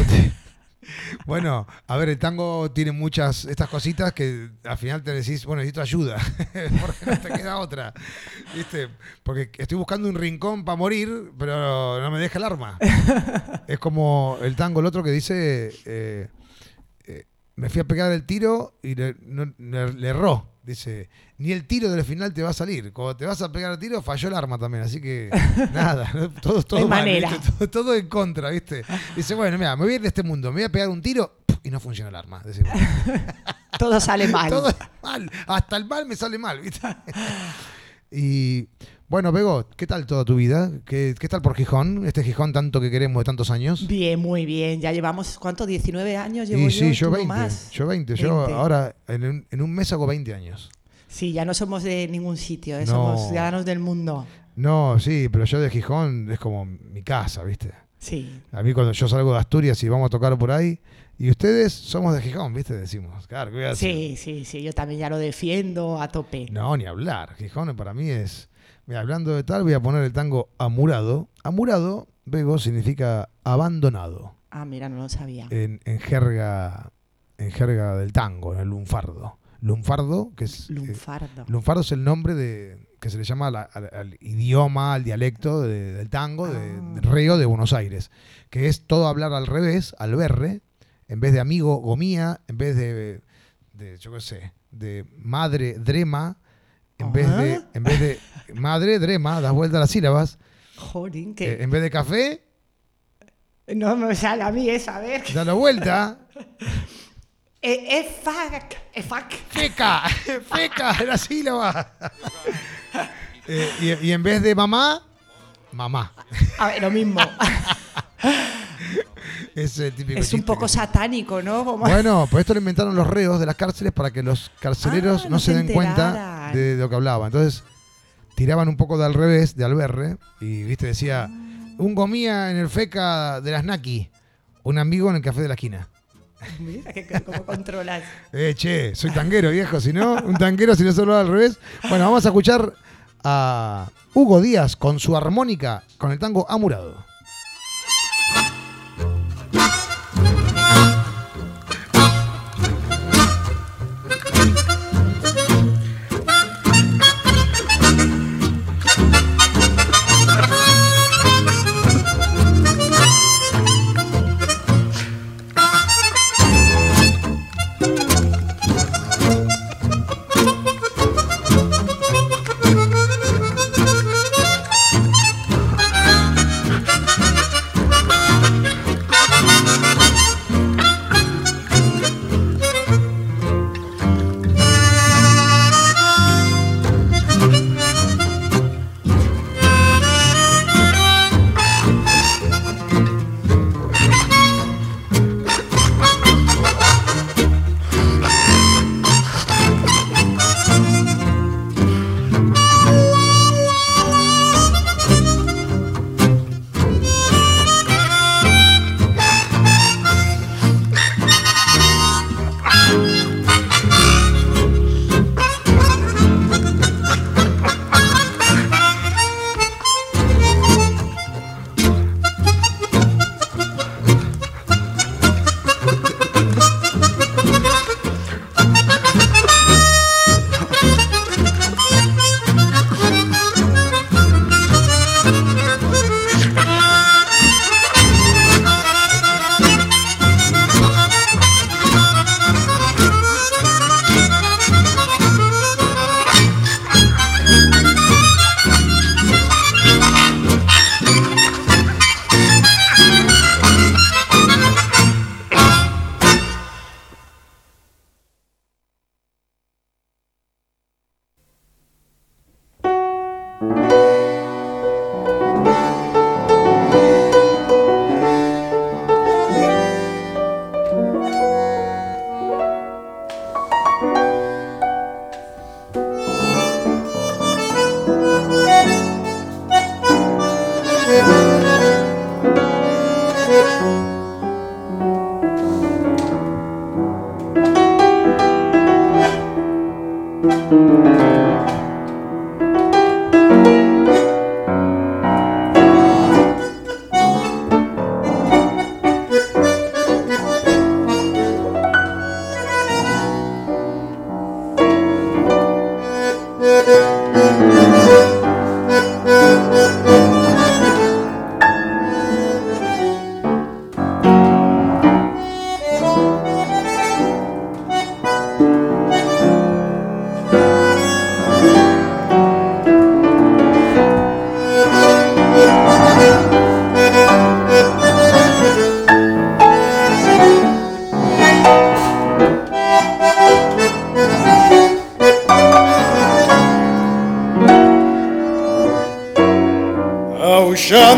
Bueno, a ver, el tango tiene muchas estas cositas que al final te decís, bueno, necesito ayuda, porque no te queda otra, ¿viste? Porque estoy buscando un rincón para morir, pero no me deja el arma. Es como el tango, el otro que dice, eh, eh, me fui a pegar el tiro y le, no, le, le erró. Dice, ni el tiro del final te va a salir. Cuando te vas a pegar el tiro, falló el arma también. Así que, nada, todo, todo De mal, manera. ¿viste? Todo, todo en contra, ¿viste? Dice, bueno, mira, me voy a ir de este mundo, me voy a pegar un tiro y no funciona el arma. Decimos. Todo sale mal. Todo es mal. Hasta el mal me sale mal, ¿viste? Y, bueno, Bego, ¿qué tal toda tu vida? ¿Qué, qué tal por Gijón? Este Gijón tanto que queremos de tantos años. Bien, muy bien. Ya llevamos, ¿cuánto? diecinueve años llevo Y yo. sí, yo tú no veinte. más. Yo veinte. Yo veinte. ahora, en un, en un mes hago veinte años. Sí, ya no somos de ningún sitio, ¿eh? No. Somos ciudadanos del mundo. No, sí, pero yo de Gijón es como mi casa, ¿viste? Sí. A mí cuando yo salgo de Asturias y vamos a tocar por ahí, y ustedes somos de Gijón, ¿viste? Decimos, claro, ¿qué voy a decir? Sí, sí, sí. Yo también ya lo defiendo a tope. No, ni hablar. Gijón para mí es... Mira, hablando de tal, voy a poner el tango Amurado. Amurado, Bego, significa abandonado. Ah, mira, no lo sabía. En, en jerga en jerga del tango, en el lunfardo. Lunfardo, que es... Lunfardo. Eh, lunfardo es el nombre de que se le llama la, al, al idioma, al dialecto de, del tango, Ah. de, de Río de Buenos Aires. Que es todo hablar al revés, al berre, en vez de amigo, gomía, en vez de, de yo qué sé, de madre, drema, en vez de, en vez de madre, drema, das vuelta a las sílabas. Joder, ¿qué? Eh, en vez de café, No me sale a mí esa, a ver. da la vuelta. Es fac, es fac. Feca, feca, la sílaba. Eh, y, y en vez de mamá, mamá. A ver, lo mismo. Es el típico Es un chiste poco que- satánico, ¿no? Como- Bueno, pues esto lo inventaron los reos de las cárceles para que los carceleros Ah, no, no se se den cuenta enteraran. de, de lo que hablaba. Entonces, tiraban un poco de al revés, de alberre, y viste, decía, un gomía en el feca de las Naki, un amigo en el café de la esquina. Mira que, que- cómo controlas. Eh, che, soy tanguero, viejo, si no, un tanguero si no solo al revés. Bueno, vamos a escuchar a Hugo Díaz con su armónica, con el tango Amurado.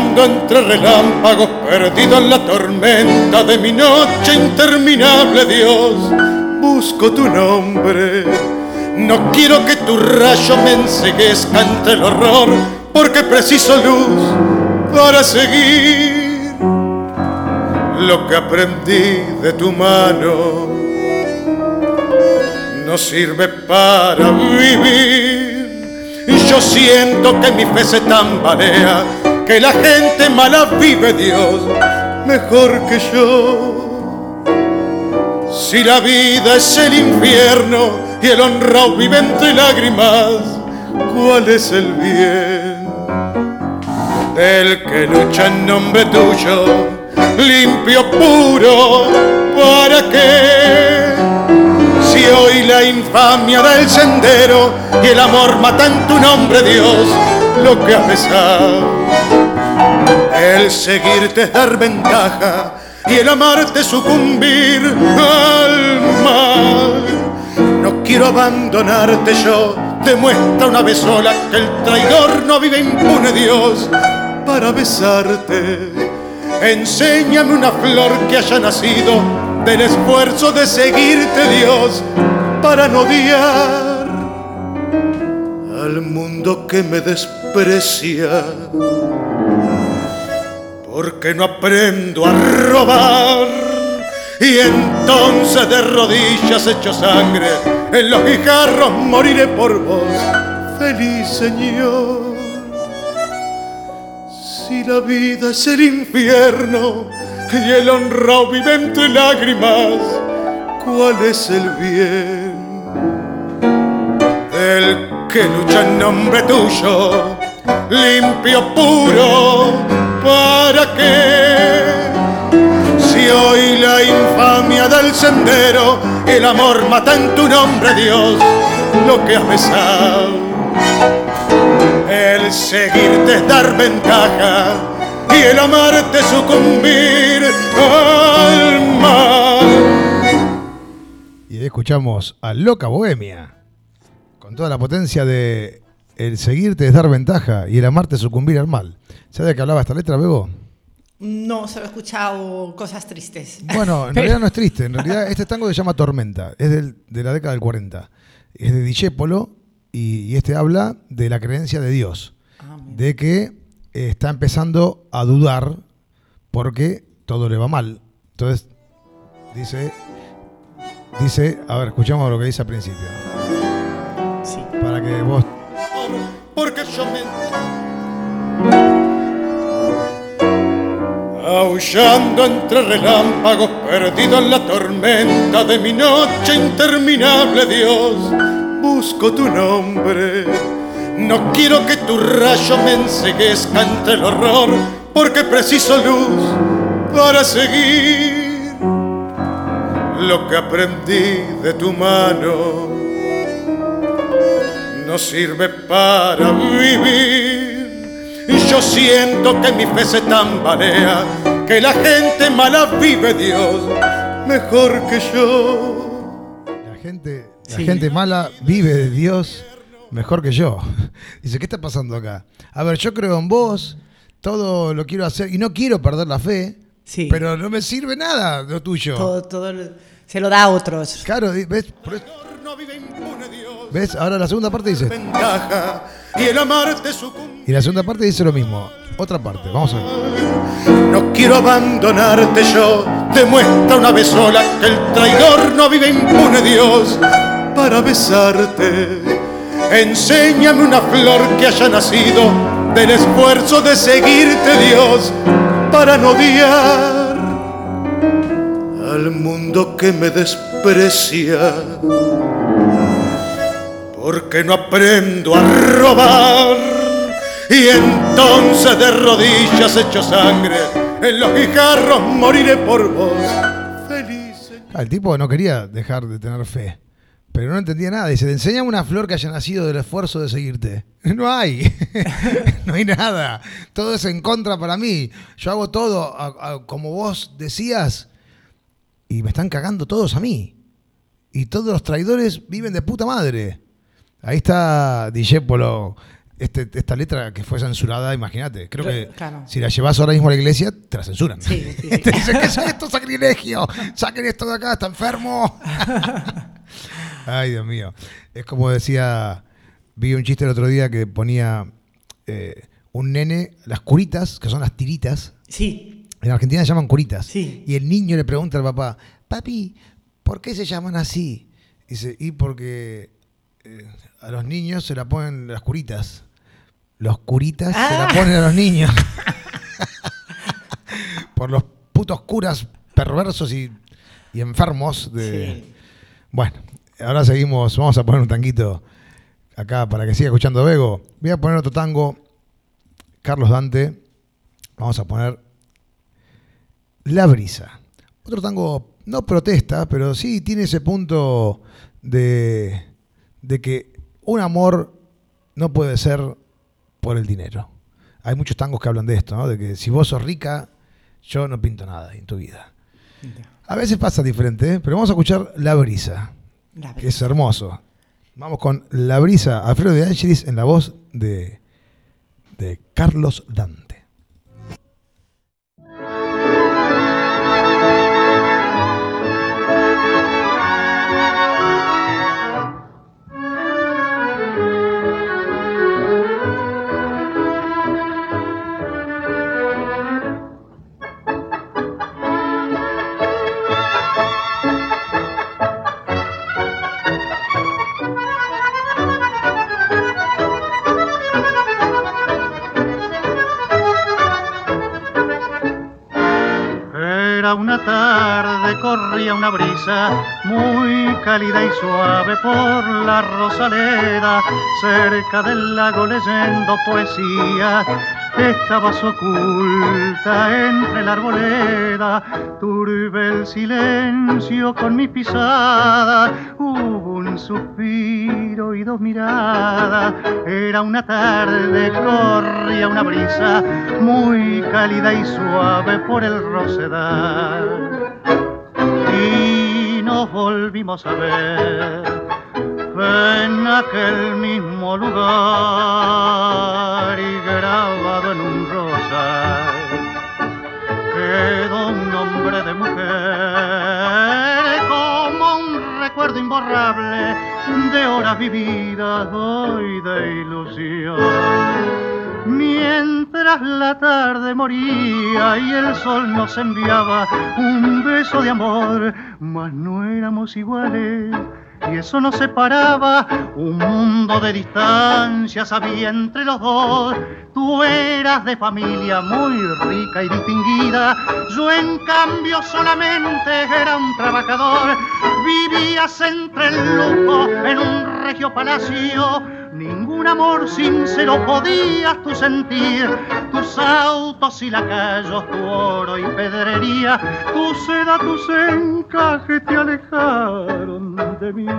Aullando entre relámpagos, perdido en la tormenta de mi noche interminable, Dios, busco tu nombre. No quiero que tu rayo me enceguezca ante el horror, porque preciso luz para seguir lo que aprendí de tu mano. No sirve para vivir. Yo siento que mi fe se tambalea, que la gente mala vive, Dios, mejor que yo. Si la vida es el infierno y el honrado vive entre lágrimas, ¿cuál es el bien? Del que lucha en nombre tuyo, limpio, puro, ¿para qué? Si hoy la infamia da el sendero y el amor mata en tu nombre, Dios, lo que a pesar. El seguirte es dar ventaja y el amarte sucumbir al mal. No quiero abandonarte yo, demuestra una vez sola que el traidor no vive impune, Dios, para besarte. Enséñame una flor que haya nacido del esfuerzo de seguirte, Dios, para no odiar al mundo que me desprecia. Porque no aprendo a robar y entonces de rodillas hecho sangre en los guijarros moriré por vos, feliz Señor. Si la vida es el infierno y el honrado vive entre lágrimas, ¿cuál es el bien? Del que lucha en nombre tuyo, limpio, puro, ¿para qué? Si hoy la infamia del sendero, el amor mata en tu nombre, Dios, lo que has besado. El seguirte es dar ventaja y el amarte sucumbir al mal. Y ahí escuchamos a Loca Bohemia, con toda la potencia de el seguirte es dar ventaja y el amarte sucumbir al mal. ¿Sabes de qué hablaba esta letra, Bebo? No, solo he escuchado cosas tristes. Bueno, en realidad no es triste. En realidad este tango se llama Tormenta. Es del, de la década del cuarenta. Es de Discépolo y, y este habla de la creencia de Dios. Ah, de que eh, está empezando a dudar porque todo le va mal. Entonces, dice... Dice... A ver, escuchamos lo que dice al principio. Sí. Para que vos... Porque yo me... Aullando entre relámpagos, perdido en la tormenta de mi noche interminable, Dios, busco tu nombre. No quiero que tu rayo me enceguezca ante el horror, porque preciso luz para seguir lo que aprendí de tu mano. No sirve para vivir. Yo siento que mi fe se tambalea, que la gente mala vive, Dios, mejor que yo. La gente, la sí. gente mala vive de Dios mejor que yo. Dice, ¿qué está pasando acá? A ver, yo creo en vos, todo lo quiero hacer y no quiero perder la fe, sí. pero no me sirve nada lo tuyo. Todo, todo lo, se lo da a otros. Claro, ¿ves? Por eso, ¿ves? Ahora la segunda parte dice... Y el amarte sucumbe. Y la segunda parte dice lo mismo. Otra parte, vamos a ver. No quiero abandonarte yo, demuestra una vez sola que el traidor no vive impune, Dios, para besarte. Enséñame una flor que haya nacido del esfuerzo de seguirte, Dios, para no odiar al mundo que me desprecia. Porque no aprendo a robar y entonces de rodillas hecho sangre en los guijarros moriré por vos, feliz. Ah, el tipo no quería dejar de tener fe, pero no entendía nada. Dice, enséñame una flor que haya nacido del esfuerzo de seguirte. No hay, no hay nada. Todo es en contra para mí. Yo hago todo a, a, como vos decías y me están cagando todos a mí. Y todos los traidores viven de puta madre. Ahí está Discépolo este, esta letra que fue censurada, imagínate. Creo que claro. si la llevas ahora mismo a la iglesia, te la censuran. Sí, sí, sí. Te dicen, ¿qué es esto, sacrilegio? Saquen esto de acá, está enfermo. Ay, Dios mío. Es como decía, vi un chiste el otro día que ponía eh, un nene, las curitas, que son las tiritas. Sí. En Argentina se llaman curitas. Sí. Y el niño le pregunta al papá, papi, ¿por qué se llaman así? Dice, y porque eh, a los niños se la ponen las curitas. Los curitas ah. se la ponen a los niños. Por los putos curas perversos y, y enfermos de... Sí. Bueno, ahora seguimos, vamos a poner un tanguito acá para que siga escuchando Bego. Voy a poner otro tango, Carlos Dante. Vamos a poner La Brisa. Otro tango, no protesta, pero sí tiene ese punto de, de que un amor no puede ser por el dinero. Hay muchos tangos que hablan de esto, ¿no? De que si vos sos rica, yo no pinto nada en tu vida. A veces pasa diferente, ¿eh? Pero vamos a escuchar La Brisa, La Brisa, que es hermoso. Vamos con La Brisa, Alfredo de Angelis en la voz de, de Carlos Dante. Una tarde corría una brisa muy cálida y suave por la Rosaleda, cerca del lago leyendo poesía. Estabas oculta entre la arboleda, turbe el silencio con mi pisada. Hubo un suspiro y dos miradas. Era una tarde, corría una brisa muy cálida y suave por el rosedal. Y nos volvimos a ver en aquel mismo lugar, y grabado en un rosal quedó un nombre de mujer, como un recuerdo imborrable de horas vividas hoy de ilusión. Mientras la tarde moría y el sol nos enviaba un beso de amor, mas no éramos iguales y eso nos separaba. Un mundo de distancias había entre los dos. Tú eras de familia muy rica y distinguida, yo en cambio solamente era un trabajador. Vivías entre el lujo en un regio palacio, ningún amor sincero podías tú sentir. Tus autos y lacayos, tu oro y pedrería, tu seda, tus encajes te alejaron de mí.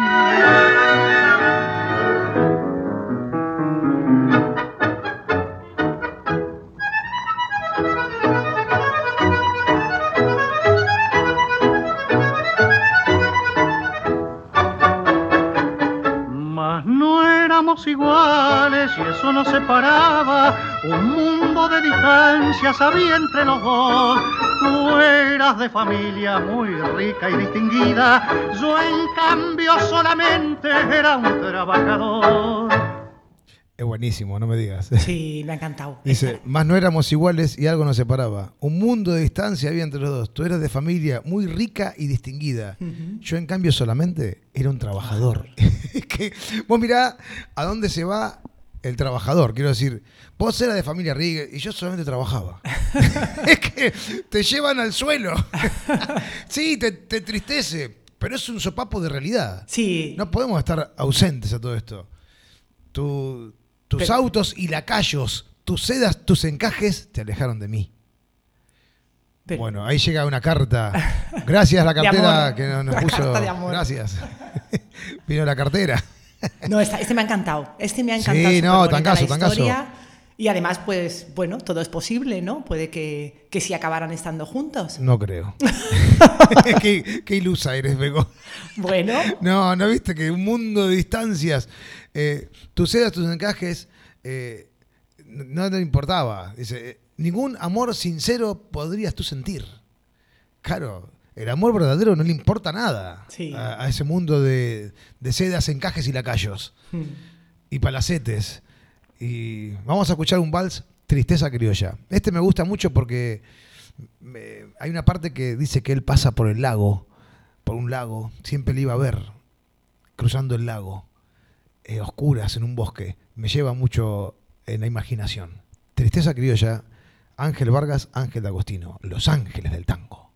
Iguales y eso nos separaba, un mundo de distancias había entre los dos. Tú eras de familia muy rica y distinguida, yo en cambio solamente era un trabajador. Es buenísimo, no me digas. Sí, me ha encantado. Dice, más no éramos iguales y algo nos separaba. Un mundo de distancia había entre los dos. Tú eras de familia muy rica y distinguida. Uh-huh. Yo, en cambio, solamente era un trabajador. Que, vos mirá a dónde se va el trabajador. Quiero decir, vos eras de familia rica y yo solamente trabajaba. Es que te llevan al suelo. Sí, te, te entristece, pero es un sopapo de realidad. Sí. No podemos estar ausentes a todo esto. Tu... Tus Pero, autos y lacayos, tus sedas, tus encajes te alejaron de mí. Pero, bueno, ahí llega una carta. Gracias la cartera que nos, nos puso. Gracias. Vino la cartera. No, esta, este me ha encantado. Este me ha encantado. Sí, no, tangazo, tangazo. Y además, pues, bueno, todo es posible, ¿no? Puede que, que sí acabaran estando juntos. No creo. qué, qué ilusa eres, Bego. Bueno. No, ¿no viste que un mundo de distancias, eh, tus sedas, tus encajes, eh, no le importaba. Dice, ningún amor sincero podrías tú sentir. Claro, el amor verdadero no le importa nada sí. a, a ese mundo de, de sedas, encajes y lacayos. Hmm. Y palacetes. Y vamos a escuchar un vals, Tristeza Criolla. Este me gusta mucho porque me, hay una parte que dice que él pasa por el lago, por un lago, siempre le iba a ver, cruzando el lago, eh, oscuras en un bosque. Me lleva mucho en la imaginación. Tristeza Criolla, Ángel Vargas, Ángel D'Agostino, Los Ángeles del Tango.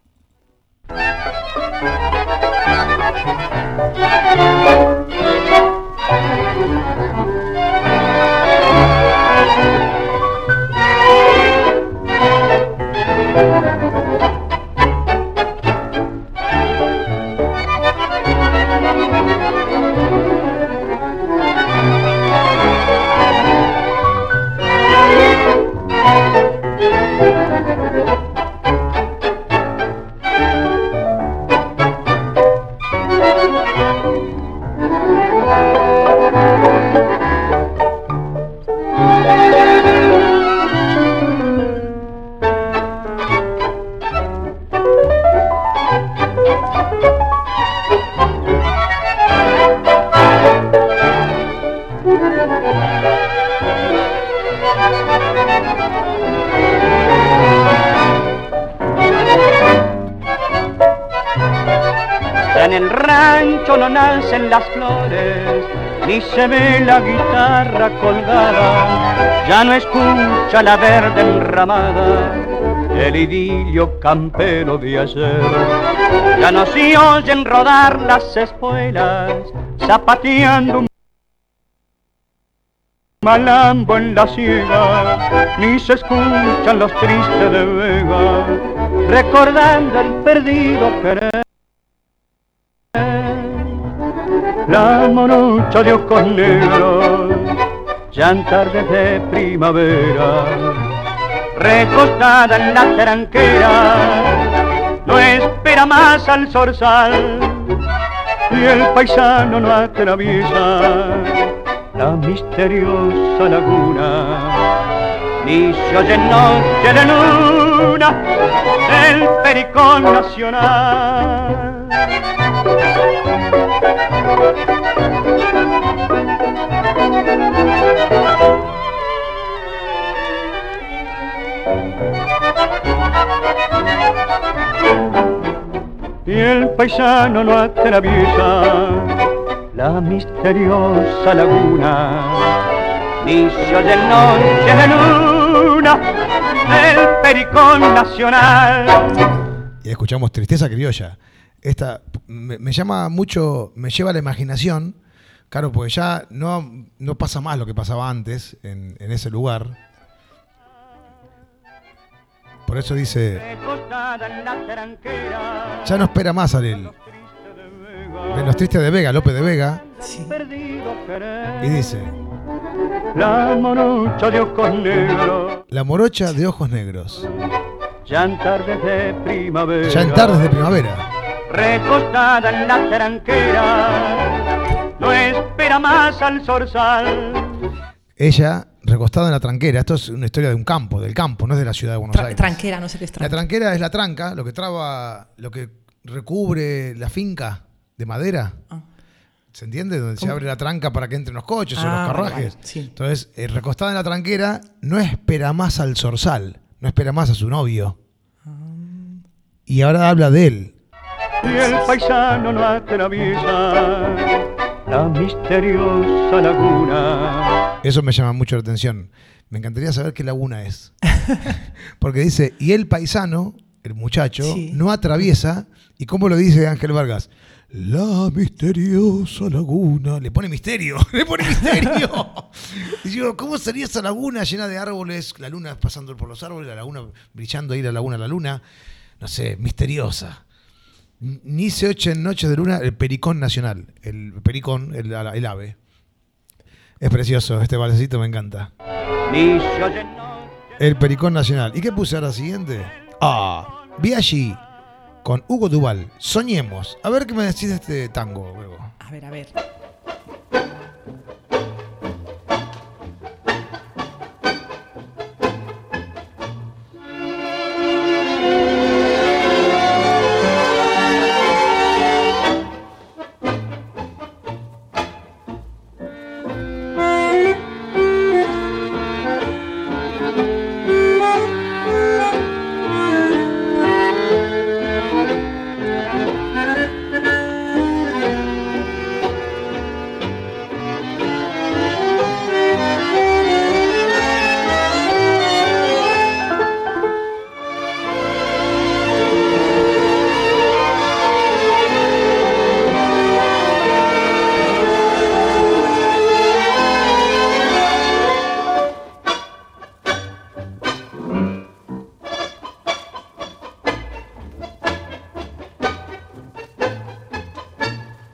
Las flores, ni se ve la guitarra colgada, ya no escucha la verde enramada, el idilio campero de ayer. Ya no se oyen rodar las espuelas, zapateando un malambo en la ciega, ni se escuchan los tristes de Vega, recordando el perdido querer. La morocha de ojos negros, ya en tardes de primavera, recostada en la tranquera, no espera más al zorzal, y el paisano no atraviesa la misteriosa laguna, ni se oye noche de luna el pericón nacional. Y el paisano no atraviesa la misteriosa laguna, ni se oye noche de luna el pericón nacional. Y escuchamos Tristeza Criolla. Esta me, me llama mucho, me lleva a la imaginación, claro, porque ya no, no pasa más lo que pasaba antes en, en ese lugar. Por eso dice, ya no espera más a él. En Los Tristes de Vega, López de Vega. Sí. Y dice, la morocha de ojos negros. La morocha de ojos negros. Ya en tardes de primavera. Ya en tardes de primavera. Recostada en la tranquera, no espera más al zorzal. Ella, recostada en la tranquera, esto es una historia de un campo, del campo, no es de la ciudad de Buenos Tra- Aires. Tranquera, no sé qué es tranquera. La tranquera es la tranca, lo que traba, lo que recubre la finca de madera. Ah. ¿Se entiende? Donde ¿Cómo? Se abre la tranca para que entren los coches ah, o los carruajes. Vale, sí. Entonces, eh, recostada en la tranquera, no espera más al zorzal, no espera más a su novio. Ah. Y ahora habla de él. Y el paisano no atraviesa la misteriosa laguna. Eso me llama mucho la atención. Me encantaría saber qué laguna es. Porque dice, y el paisano, el muchacho, sí. no atraviesa. ¿Y cómo lo dice Ángel Vargas? La misteriosa laguna. Le pone misterio, le pone misterio. Y digo, ¿cómo sería esa laguna llena de árboles? La luna pasando por los árboles, la laguna brillando ahí, la laguna, la luna. No sé, misteriosa. Ni se oyen noches de luna, el pericón nacional. El pericón, el, el ave. Es precioso, este balsecito me encanta. El pericón nacional. ¿Y qué puse ahora siguiente? Ah, vi allí con Hugo Duval. Soñemos. A ver qué me decís de este tango, luego. A ver, a ver.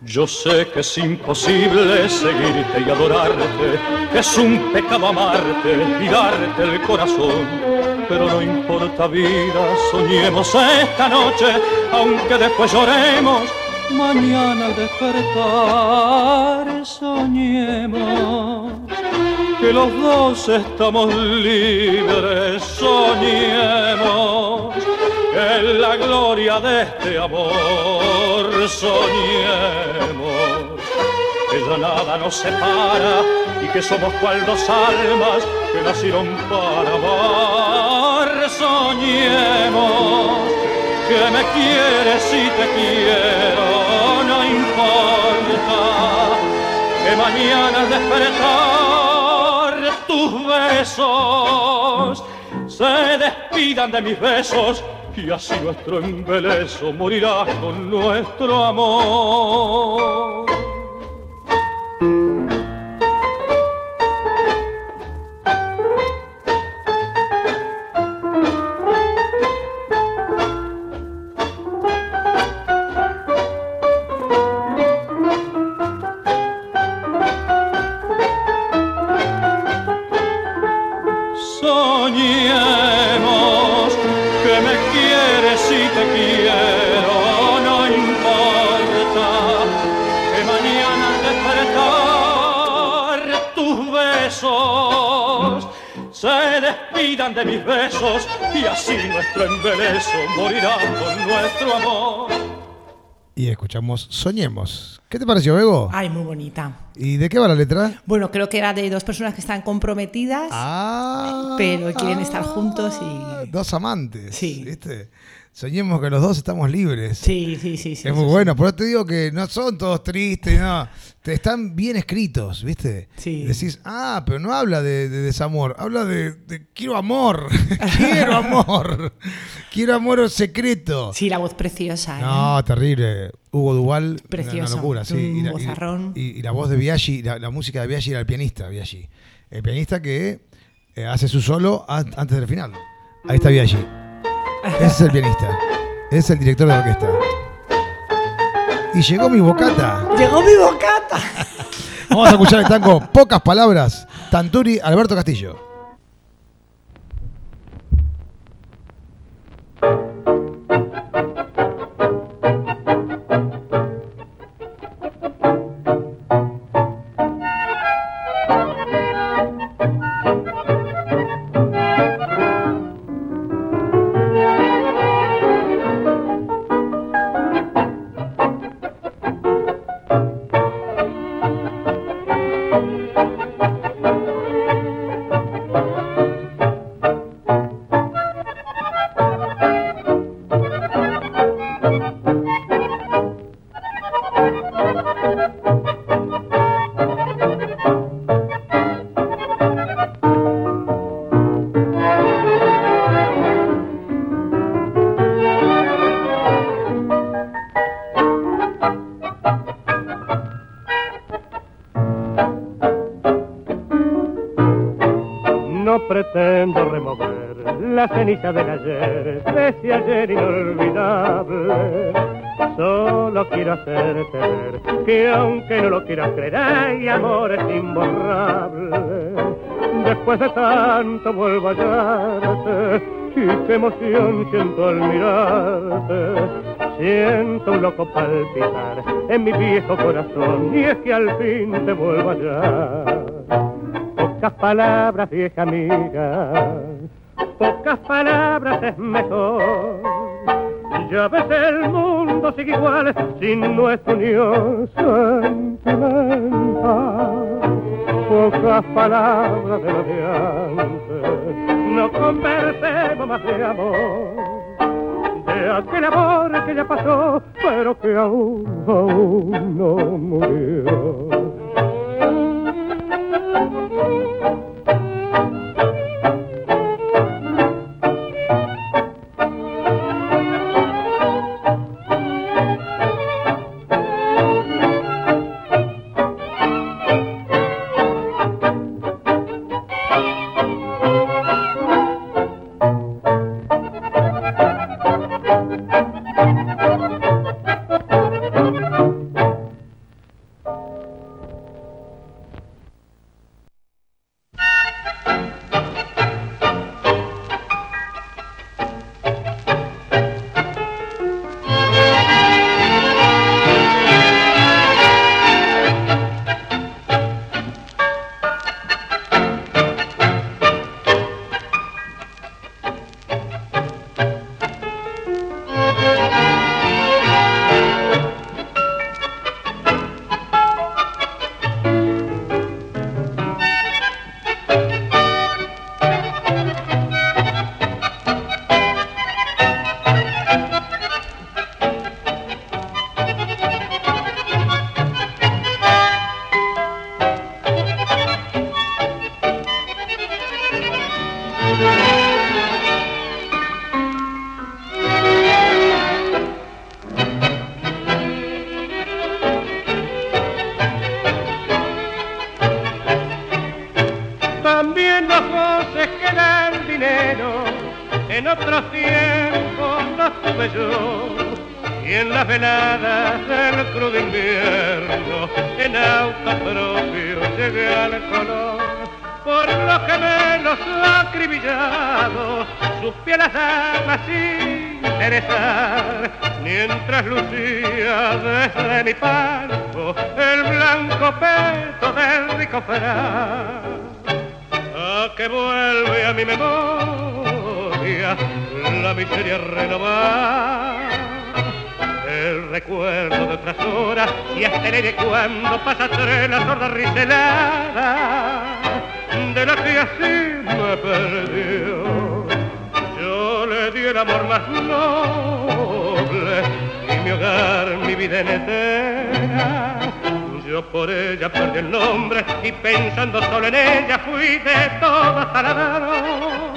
Yo sé que es imposible seguirte y adorarte, que es un pecado amarte y darte el corazón. Pero no importa vida, soñemos esta noche, aunque después lloremos. Mañana al despertar soñemos que los dos estamos libres, soñemos que en la gloria de este amor soñemos que ya nada nos separa y que somos cual dos almas que nacieron para amar. Soñemos que me quieres y te quiero, no importa que mañana al despertar tus besos se despidan de mis besos y así nuestro embeleso morirá con nuestro amor. Soñemos que me quieres y te quiero, no importa que mañana al despertar tus besos se despidan de mis besos y así nuestro embeleso morirá con nuestro amor. Y escuchamos Soñemos. ¿Qué te pareció, Bego? Ay, muy bonita. ¿Y de qué va la letra? Bueno, creo que era de dos personas que están comprometidas, ah, pero quieren estar juntos y... Dos amantes. Sí. ¿Viste? Soñemos que los dos estamos libres. Sí, sí, sí. sí es muy sí, bueno. sí. Por eso te digo que no son todos tristes, no. Te están bien escritos, ¿viste? Sí. Decís, ah, pero no habla de, de desamor. Habla de, de quiero amor. quiero amor. quiero amor secreto. Sí, la voz preciosa. ¿eh? No, terrible. Hugo Duval. Precioso. Una locura, sí. Un y, la, vozarrón. y, y la voz de Biaggi, la, la música de Biaggi era el pianista, Biaggi. El pianista que eh, hace su solo a, antes del final. Ahí está Biaggi. Ese es el pianista. Ese es el director de la orquesta. Y llegó mi bocata. Llegó mi bocata. Vamos a escuchar el tango Pocas Palabras. Tanturi, Alberto Castillo. Pretendo remover la ceniza del ayer, de ese ayer inolvidable. Solo quiero hacerte ver que aunque no lo quieras creer, hay amor es imborrable. Después de tanto vuelvo a hallarte y qué emoción siento al mirarte. Siento un loco palpitar en mi viejo corazón y es que al fin te vuelvo a hallar. Pocas palabras, vieja amiga, pocas palabras es mejor. Ya ves el mundo sigue igual sin nuestra unión sentimental. Pocas palabras de lo de antes, no conversemos más de amor. De aquel amor que ya pasó, pero que aún, aún no murió. en otros tiempos los tuve yo, y en las veladas del crudo invierno, en auto propio llegué al color. Por los gemelos acribillados, sus pieles damas sin interesar, mientras lucía desde mi palco el blanco peto del rico frar. A que vuelve a mi memoria la miseria renovada, el recuerdo de otras horas y hasta el aire cuando pasa entre la sorda riselada de la que así me perdió. Yo le di el amor más noble y mi hogar, mi vida entera. Yo por ella perdí el nombre y pensando solo en ella fui de todo saladado.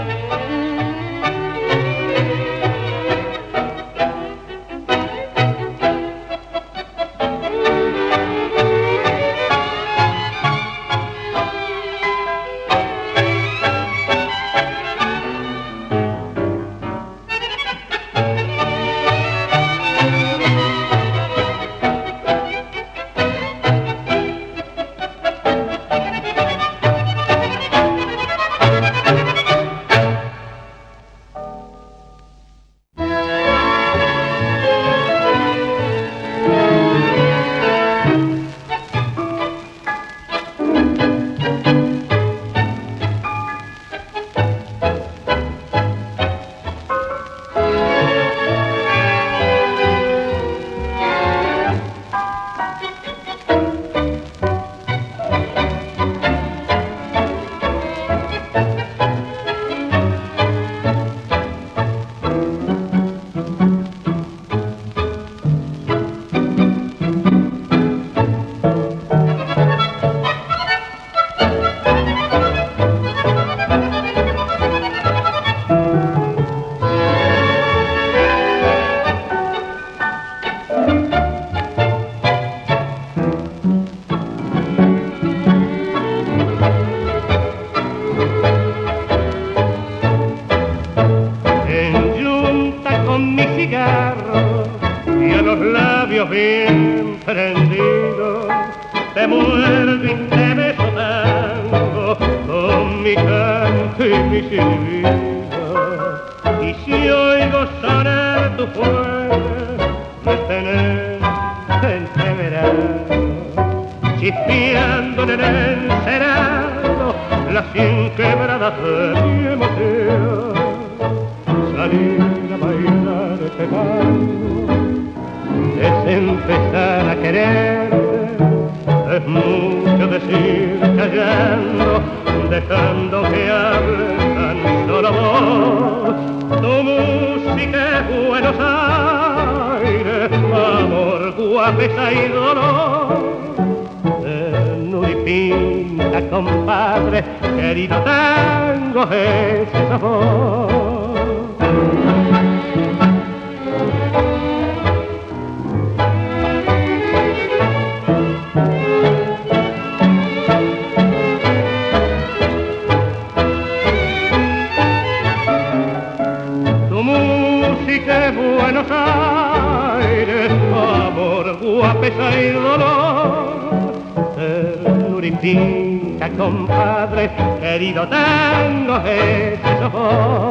Compadre, querido tango es eso.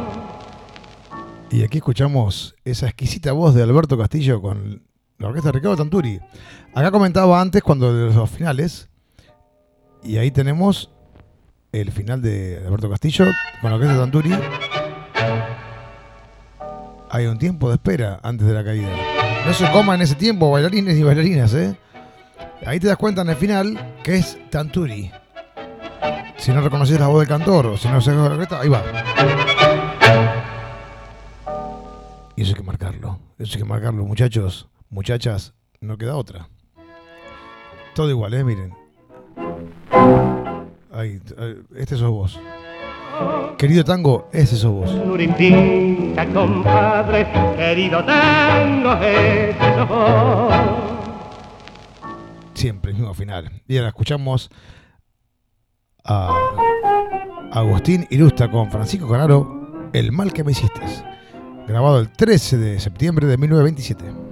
Y aquí escuchamos esa exquisita voz de Alberto Castillo con la orquesta de Ricardo Tanturi. Acá comentaba antes cuando de los finales, y ahí tenemos el final de Alberto Castillo con la orquesta de Tanturi. Hay un tiempo de espera antes de la caída. No se coman en ese tiempo bailarines y bailarinas, ¿eh? Ahí te das cuenta en el final que es Tanturi. Si no reconoces la voz del cantor o si no se la orquesta, ahí va. Y eso hay que marcarlo. Eso hay que marcarlo, muchachos, muchachas. No queda otra. Todo igual, ¿eh? Miren. Ahí, este sos vos. Querido tango, ese sos vos. Compadre, querido tango, ese sos vos. Siempre el mismo final. Y ahora escuchamos a Agustín Irusta con Francisco Canaro El mal que me hiciste, grabado el trece de septiembre de mil novecientos veintisiete.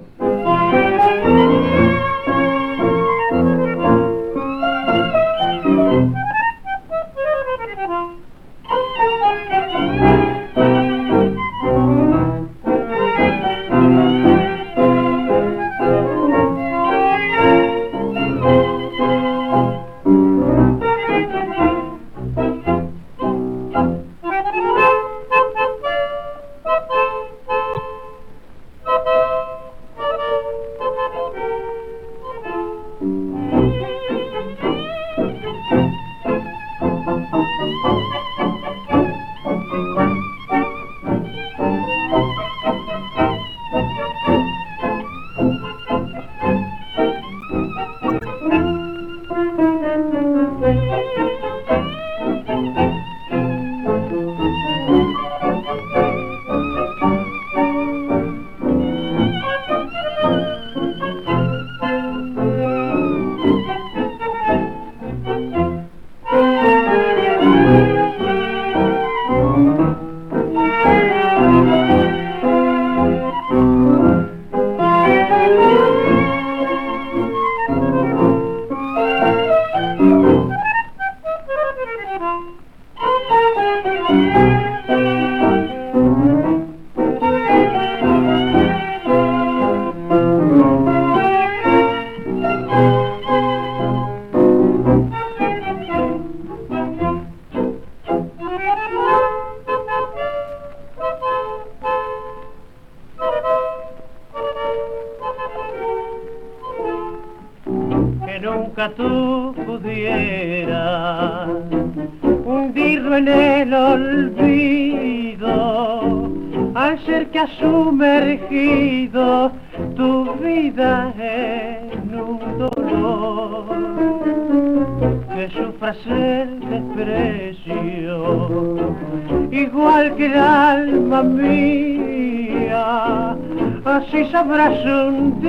Sabrás un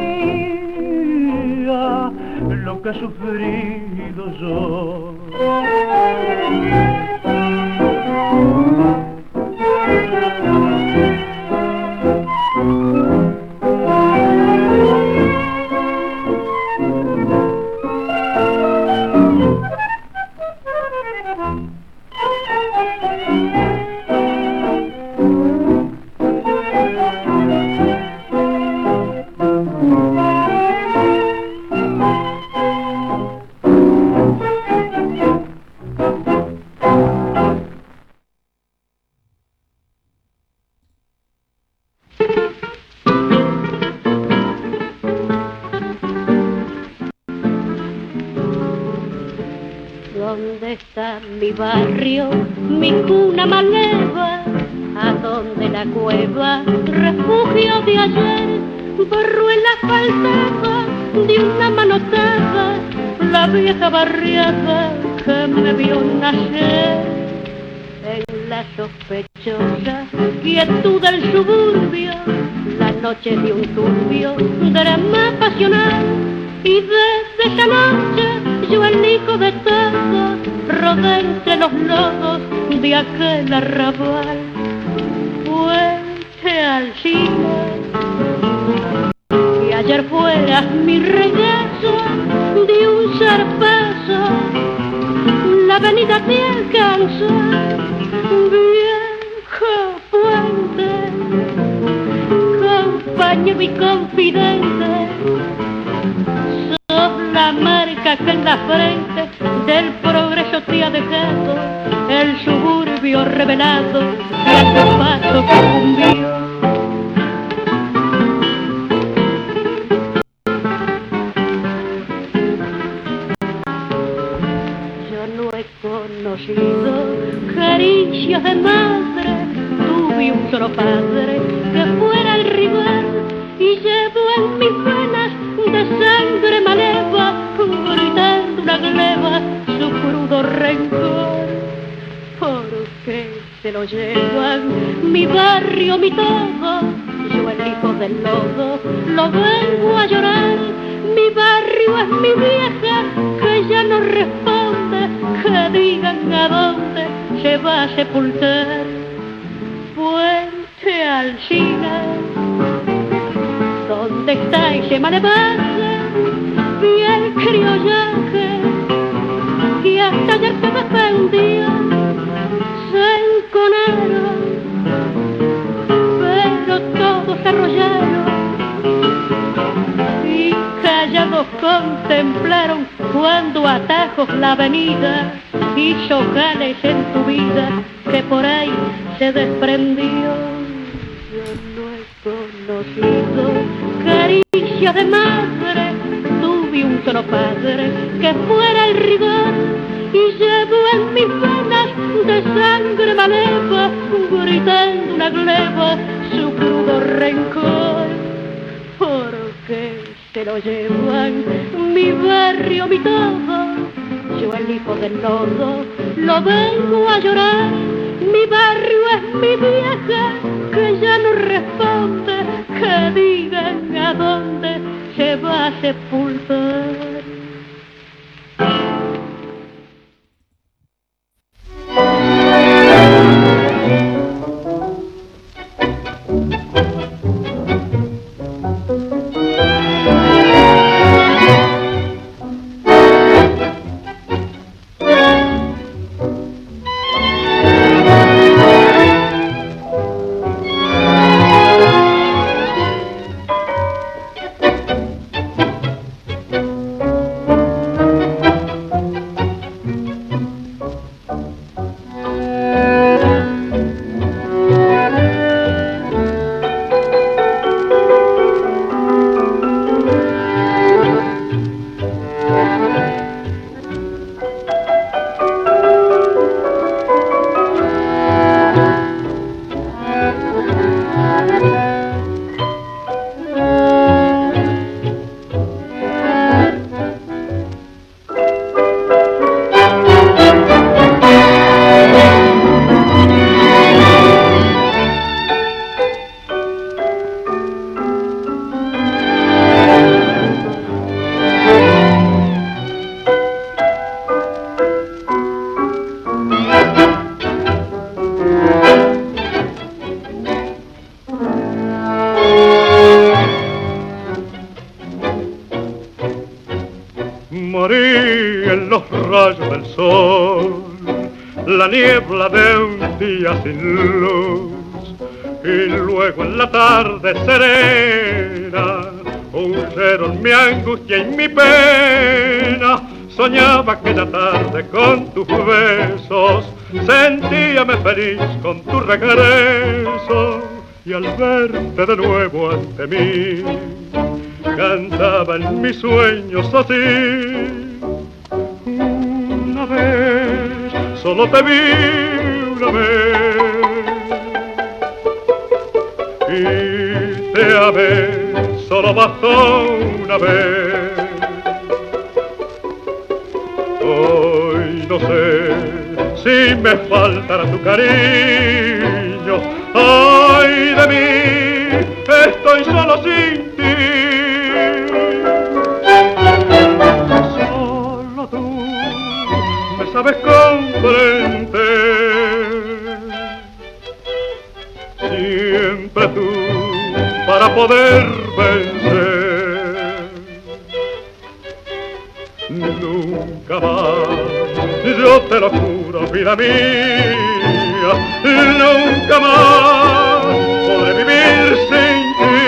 día lo que he sufrido yo. ¿Dónde está mi barrio, mi cuna maleva? ¿A dónde la cueva, refugio de ayer? Barruela faltaba de una manotada, la vieja barriada que me vio nacer. En la sospechosa quietud del suburbio, la noche de un turbio drama pasional. Y desde esa noche yo, el hijo de todos, rodé entre los lodos de aquel arrabal. Fuerte al cine, y ayer fuera mi regazo de un zarpazo, la avenida te alcanzó, viejo puente, compañero y confidente. La marca que en la frente del progreso te ha dejado el suburbio revelado y el paso que cumbió. Yo no he conocido caricias de madre, tuve un solo padre que fuera el rival y llevo en mis venas de sangre maleva, gritando una gleba su crudo rencor. Porque se lo llevan mi barrio, mi todo, yo el hijo del lodo lo vengo a llorar. Mi barrio es mi vieja que ya no responde, que digan a dónde se va a sepultar. Alsina. ¿Dónde está ese malevaje, fiel criollaje, que hasta ayer te defendía? Se enconaron, pero todos se arrollaron y callados contemplaron cuando atajos la avenida hizo jales en tu vida que por ahí se desprendió. Yo no he conocido caricia de madre, tuve un solo padre que fuera el rigor y llevo en mis venas de sangre maleva, gritando una gleba su crudo rencor. Porque se lo llevan mi barrio, mi todo, yo el hijo del lodo lo vengo a llorar. Mi barrio es mi vieja que ya no responde, que digan a dónde se va a sepultar. Niebla de un día sin luz y luego en la tarde serena huyeron mi angustia y mi pena. Soñaba aquella tarde con tus besos, sentíame feliz con tu regreso y al verte de nuevo ante mí cantaba en mis sueños así. Una vez solo te vi una vez y te amé, solo bastó una vez. Hoy no sé si me faltará tu cariño, ay de mí, estoy solo sin ti. Solo tú me sabes comprender, siempre tú para poder vencer. Nunca más, yo te lo juro, vida mía, nunca más podré vivir sin ti.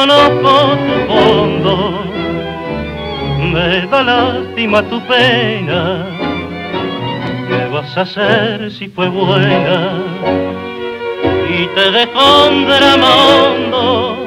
conozco tu fondo, me da lástima tu pena. ¿Qué vas a hacer si fue buena y te dejó un drama hondo?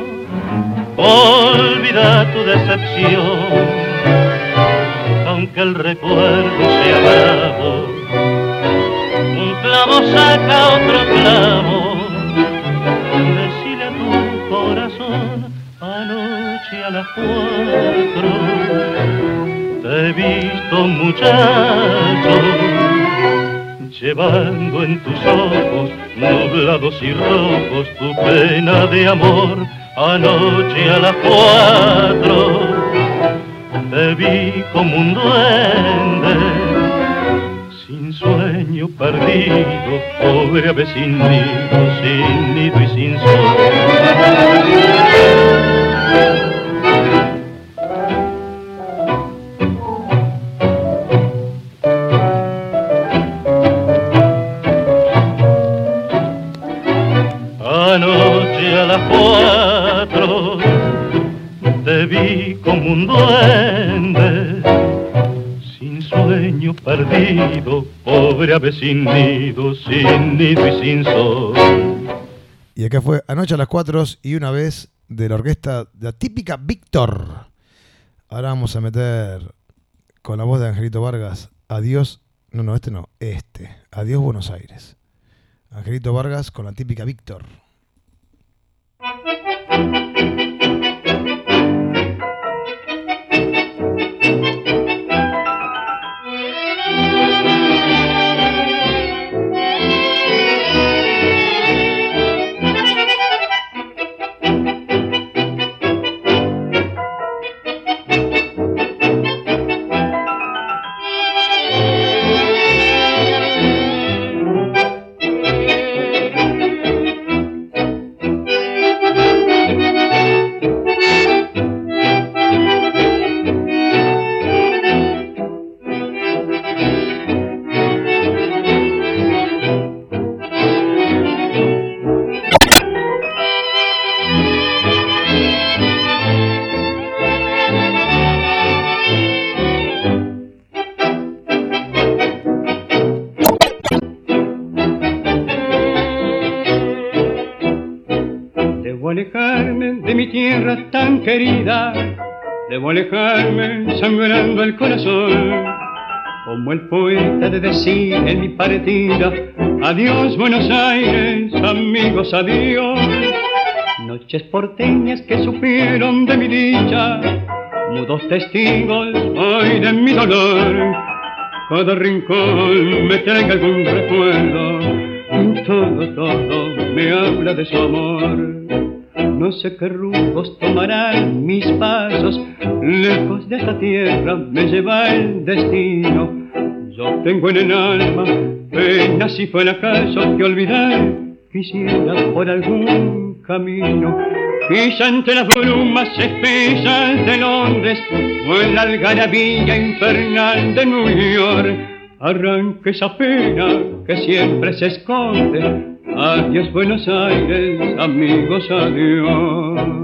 Olvida tu decepción, aunque el recuerdo sea bravo, un clavo saca otro clavo. Decile a tu corazón, anoche a las cuatro te he visto, muchacho, llevando en tus ojos nublados y rojos tu pena de amor. Anoche a las cuatro te vi como un duende, sin sueño perdido, pobre ave sin nido, sin nido y sin sol. Anoche a las cuatro te vi como un duende, sin sueño perdido, pobre ave sin nido, sin nido y sin sol. Y acá fue Anoche a las cuatro y una vez de la orquesta, de la típica Víctor. Ahora vamos a meter con la voz de Angelito Vargas, Adiós, no, no, este no, este, Adiós Buenos Aires. Angelito Vargas con la típica Víctor. Querida, debo alejarme sangrando el corazón, como el poeta de decir en mi partida, adiós Buenos Aires, amigos, adiós. Noches porteñas que supieron de mi dicha, mudos testigos hoy de mi dolor. Cada rincón me traiga algún recuerdo, todo, todo me habla de su amor. No sé qué rumbos tomarán mis pasos, lejos de esta tierra me lleva el destino. Yo tengo en el alma penas y fracasos que olvidar quisiera por algún camino. Quizá entre las brumas espesas de Londres o en la algarabía infernal de New York, arranque esa pena que siempre se esconde. Adiós Buenos Aires, amigos, adiós.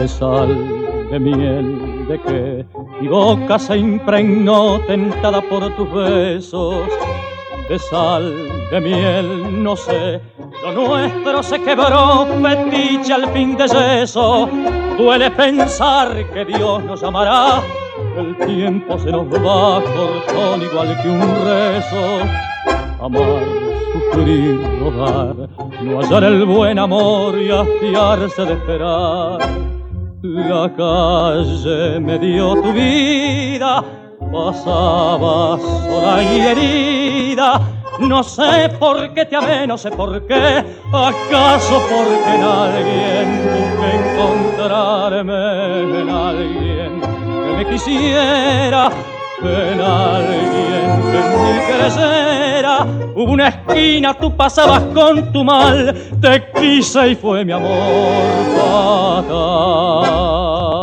de sal, de miel, de qué. Mi boca se impregnó tentada por tus besos. De sal, de miel, no sé. Lo nuestro se quebró, fetiche al fin de yeso. Duele pensar que Dios nos llamará. El tiempo se nos va, cortón igual que un rezo. Amar, sufrir, rodar, no hallar el buen amor y hastiarse de esperar. La calle me dio tu vida, pasabas sola y herida. No sé por qué te amé, no sé por qué. ¿Acaso porque en alguien busqué encontrarme, en alguien que me quisiera, en alguien que en mí creyera? Hubo una esquina, tú pasabas con tu mal, te quise y fue mi amor fatal.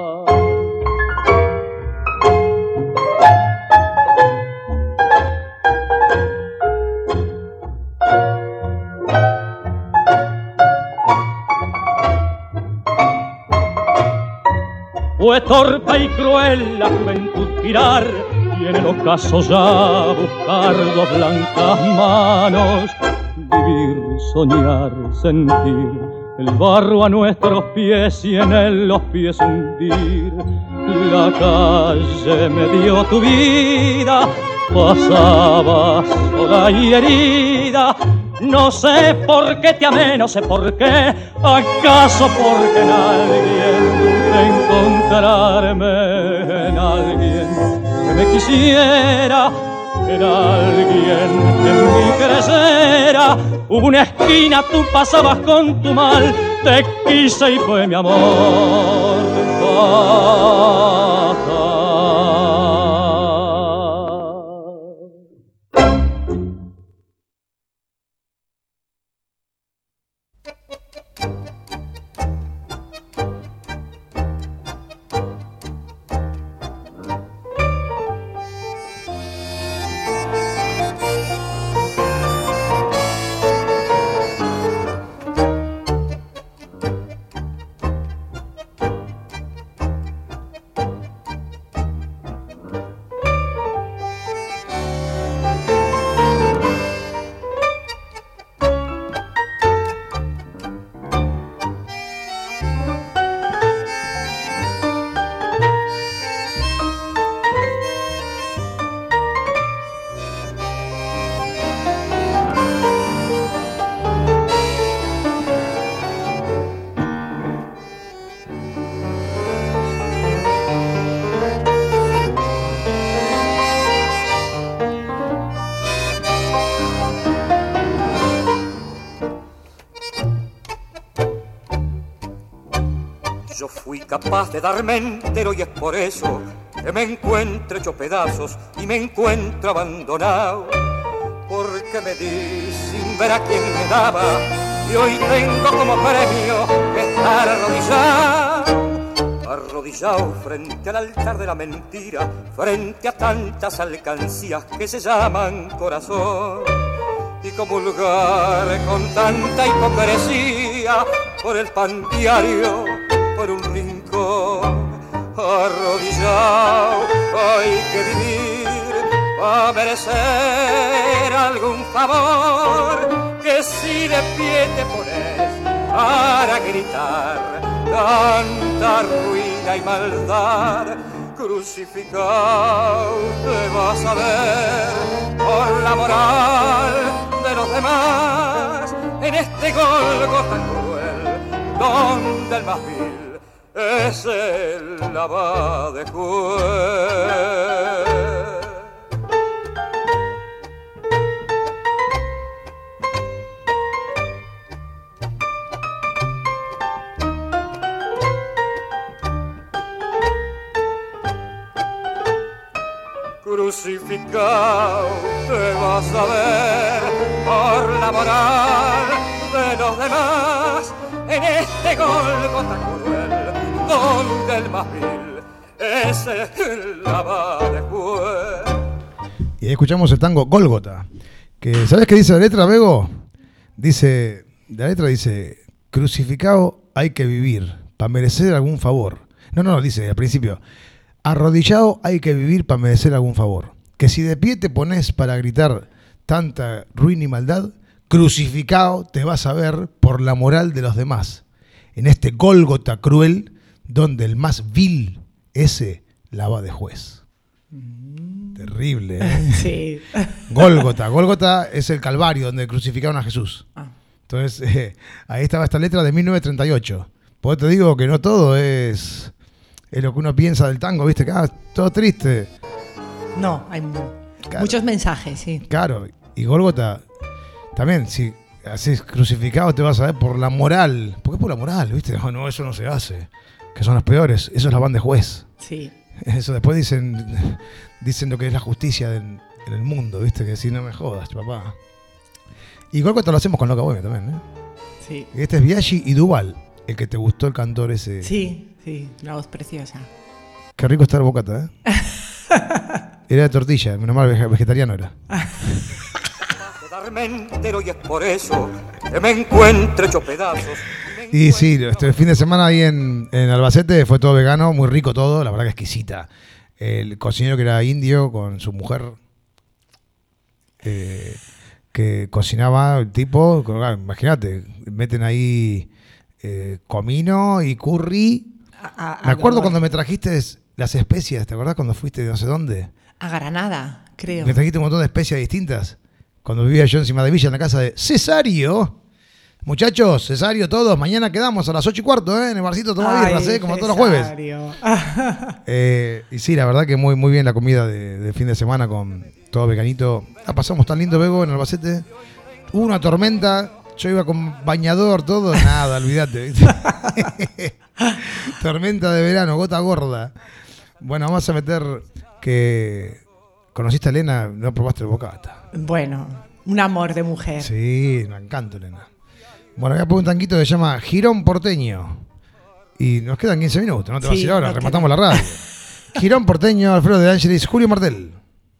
Fue torpe y cruel la juventud girar, y en el ocaso ya buscar dos blancas manos. Vivir, soñar, sentir el barro a nuestros pies y en él los pies hundir. La calle me dio tu vida, pasabas sola y herida. No sé por qué te amé, no sé por qué. ¿Acaso porque en alguien encontrarme, en alguien que me quisiera, en alguien que en mí creyera? Hubo una esquina, tú pasabas con tu mal, te quise y fue mi amor fatal. Yo fui capaz de darme entero y es por eso que me encuentro hecho pedazos y me encuentro abandonado. Porque me di sin ver a quien me daba y hoy tengo como premio estar arrodillado. Arrodillado frente al altar de la mentira, frente a tantas alcancías que se llaman corazón. Y comulgar con tanta hipocresía por el pan diario, por un rincón. Arrodillado hay que vivir a merecer algún favor, que si de pie te pones para gritar tanta ruina y maldad, crucificado te vas a ver por la moral de los demás en este Gólgota cruel donde el más vil es el abad de juez. Crucificado te vas a ver por la moral de los demás en este Gólgota cruel donde el más vil es el abad de juez. Y ahí escuchamos el tango Gólgota, que ¿sabes qué dice la letra, Bego? Dice, la letra dice: crucificado hay que vivir para merecer algún favor. No, no, dice al principio, arrodillado hay que vivir para merecer algún favor. Que si de pie te pones para gritar tanta ruina y maldad, crucificado te vas a ver por la moral de los demás. En este Gólgota cruel, donde el más vil, ese la va de juez. Mm. Terrible, ¿eh? Sí. Gólgota. Gólgota es el Calvario, donde crucificaron a Jesús. Ah. Entonces, eh, ahí estaba esta letra de mil novecientos treinta y ocho. Por eso te digo que no todo es, es lo que uno piensa del tango, ¿viste? Que ah, todo triste. No, hay claro. muchos mensajes, sí. Claro, y Gólgota también, si haces crucificado te vas a ver por la moral. ¿Por qué por la moral, viste? No, no, eso no se hace. Que son los peores, eso es la van de juez. Sí. Eso después dicen, dicen lo que es la justicia en, en el mundo, viste, que si no me jodas, papá. Y Gólgota lo hacemos con Loca Bohemia también, ¿eh? Sí. Este es Biaggi y Duval, el que te gustó el cantor ese. Sí, sí, la voz preciosa. Qué rico está el bocata, ¿eh? Era de tortilla, menos mal vegetariano era. Darme entero y es por eso que me encuentro hecho pedazos. Y sí, este fin de semana ahí en, en Albacete fue todo vegano, muy rico todo, la verdad que exquisita. El cocinero que era indio con su mujer, eh, que cocinaba el tipo, imagínate, meten ahí eh, comino y curry. A, a, me acuerdo a, cuando me trajiste las especias, ¿te acordás cuando fuiste de no sé dónde? A Granada, creo. Me trajiste un montón de especias distintas. Cuando vivía yo encima de Villa en la casa de Cesario. Muchachos, Cesario, todos, mañana quedamos a las ocho y cuarto, ¿eh? En el barcito toma birras, ¿eh? Como todos los jueves. eh, y sí, la verdad que muy, muy bien la comida de, de fin de semana con todo veganito. La pasamos tan lindo, Bego, en Albacete. Hubo una tormenta, yo iba con bañador, todo, nada, olvídate. Tormenta de verano, gota gorda. Bueno, vamos a meter que conociste a Elena, no probaste el bocata. Bueno, un amor de mujer. Sí, me encanta Elena. Bueno, voy a poner un tanquito que se llama Girón Porteño. Y nos quedan quince minutos, no te sí, vas a ir ahora, no rematamos queda. La radio. Girón Porteño, Alfredo de Ángelis, Julio Martel.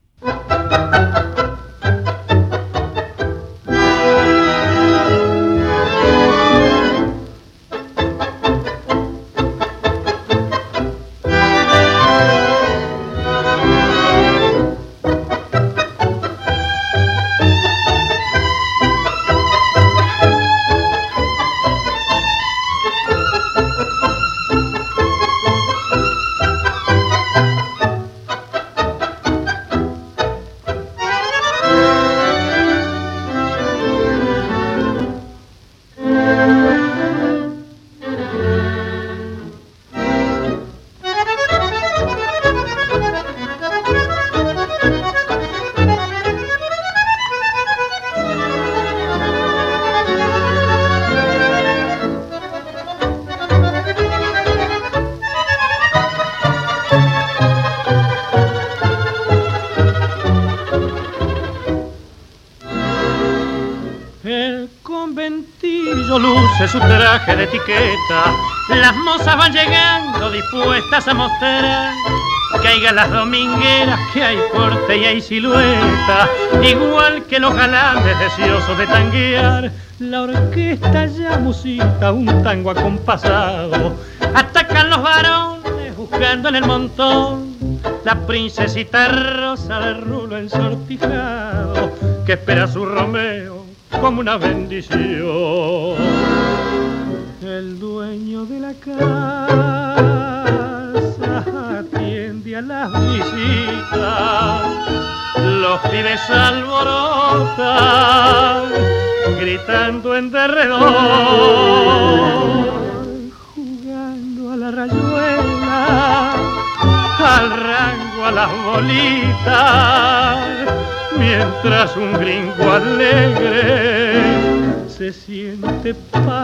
Su traje de etiqueta, las mozas van llegando dispuestas a mostrar que hay galas domingueras, que hay porte y hay silueta, igual que los galanes deseosos de tanguear. La orquesta ya musita un tango acompasado, atacan los varones buscando en el montón la princesita rosa de rulo ensortijado que espera a su Romeo como una bendición. El dueño de la casa atiende a las visitas, los pibes alborotan, gritando en derredor, jugando a la rayuela, al rango, a las bolitas, mientras un gringo alegre se siente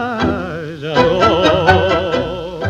payador.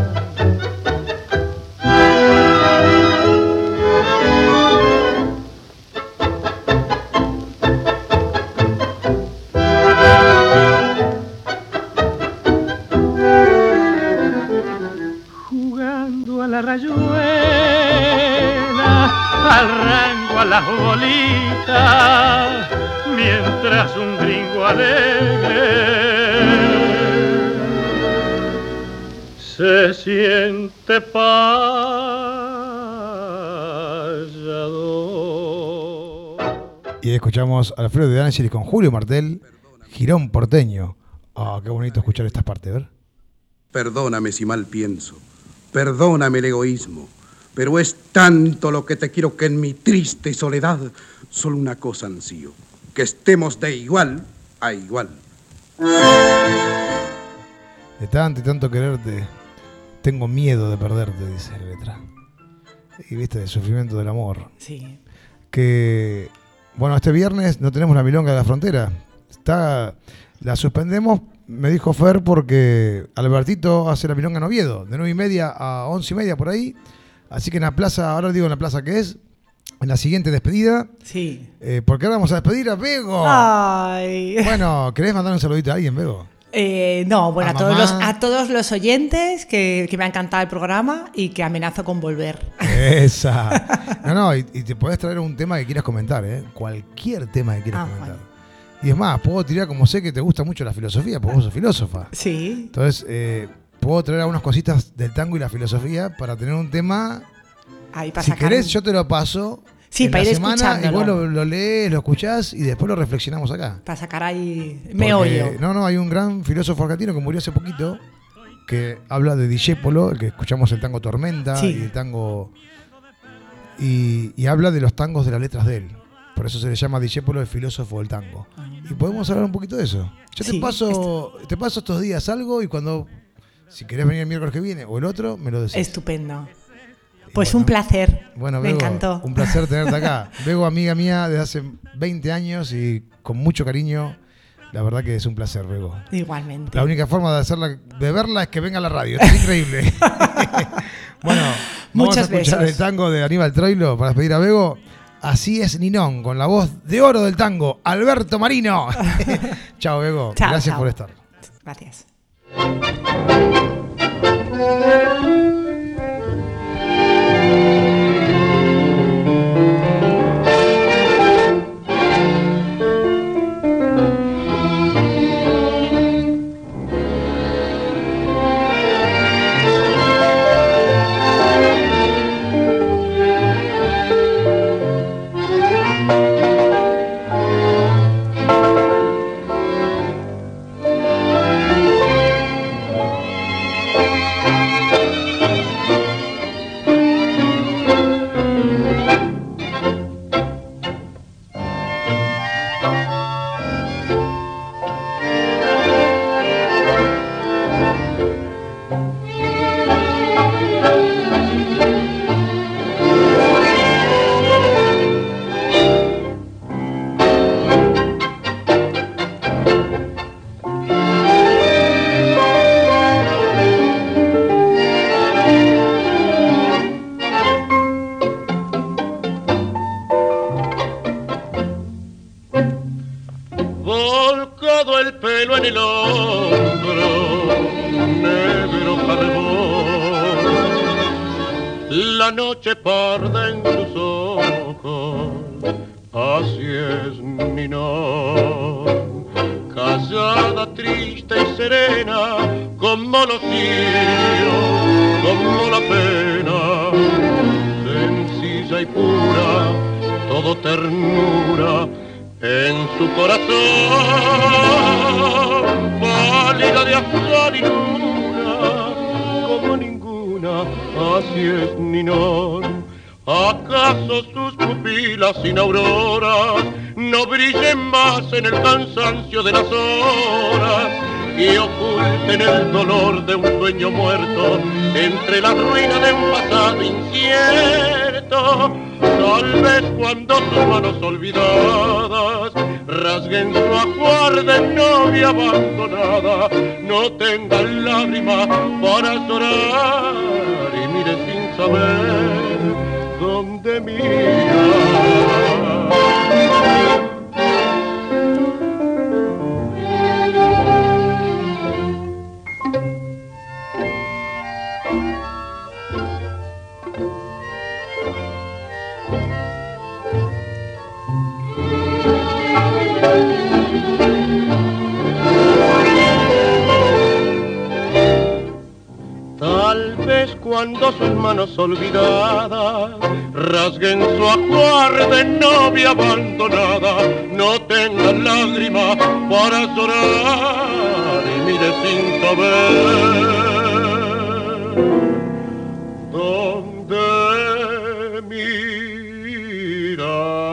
Jugando a la rayuela, al rango, a las bolitas, mientras un gringo alegre se siente payador. Y escuchamos a Alfredo de Ángeles con Julio Martel, Girón Porteño. Ah, oh, qué bonito escuchar estas partes, ¿ver? Perdóname si mal pienso, perdóname el egoísmo, pero es tanto lo que te quiero que en mi triste soledad solo una cosa ansío, que estemos de igual a igual. De tanto y tanto quererte, tengo miedo de perderte, dice la letra. Y viste, el sufrimiento del amor. Sí. Que, bueno, este viernes no tenemos la milonga de la frontera. Está, la suspendemos, me dijo Fer, porque Albertito hace la milonga en Oviedo, de nueve y media a once y media por ahí. Así que en la plaza, ahora digo en la plaza que es, en la siguiente despedida. Sí. Eh, porque ahora vamos a despedir a Bego. Ay. Bueno, ¿querés mandar un saludito a alguien, Bego? Eh, no, bueno, a, a, todos mamá. los, a todos los oyentes que, que me ha encantado el programa y que amenazo con volver. Esa. No, no, y, y te podés traer un tema que quieras comentar, ¿eh? Cualquier tema que quieras ah, comentar. Bueno. Y es más, puedo tirar, como sé que te gusta mucho la filosofía, porque vos sos filósofa. Sí. Entonces, eh, puedo traer algunas cositas del tango y la filosofía para tener un tema. Ahí para si sacar... querés, yo te lo paso. Sí, en para la ir semana, escuchándolo. Y vos lo, lo lees, lo escuchás y después lo reflexionamos acá. Para sacar ahí Porque, meollo. No, no, hay un gran filósofo argentino que murió hace poquito que habla de Discépolo, el que escuchamos el tango Tormenta sí. y el tango. Y, y habla de los tangos de las letras de él. Por eso se le llama Discépolo el filósofo del tango. Ah. Y podemos hablar un poquito de eso. Yo te, sí, paso, este... te paso estos días algo y cuando. Si querés venir el miércoles que viene o el otro, me lo decís. Estupendo. Pues bueno, un placer, bueno, me Bego, encantó. Un placer tenerte acá. Bego, amiga mía desde hace veinte años y con mucho cariño. La verdad que es un placer, Bego. Igualmente. La única forma de hacerla, de verla es que venga a la radio. Es increíble. Bueno, Muchos vamos a escuchar besos. El tango de Aníbal Troilo para despedir a Bego. Así es Ninón, con la voz de oro del tango, Alberto Marino. Chao, Bego. Chao, Gracias chao. por estar. Gracias. La noche parda en tus ojos, así es Ninón, callada, triste y serena, como los cirios, como la pena, sencilla y pura, todo ternura en su corazón, pálida de azul y luna, como ninguna, así es Ninón. ¿Acaso sus pupilas sin auroras no brillen más en el cansancio de las horas y oculten el dolor de un sueño muerto entre la ruina de un pasado incierto? Tal vez cuando sus manos olvidadas rasguen su ajuar de novia abandonada, no tengan lágrimas para llorar y mire sin saber dónde mirar. cuando sus manos olvidadas rasguen su ajuar de novia abandonada. No tengas lágrimas para llorar y mire sin saber dónde mirar.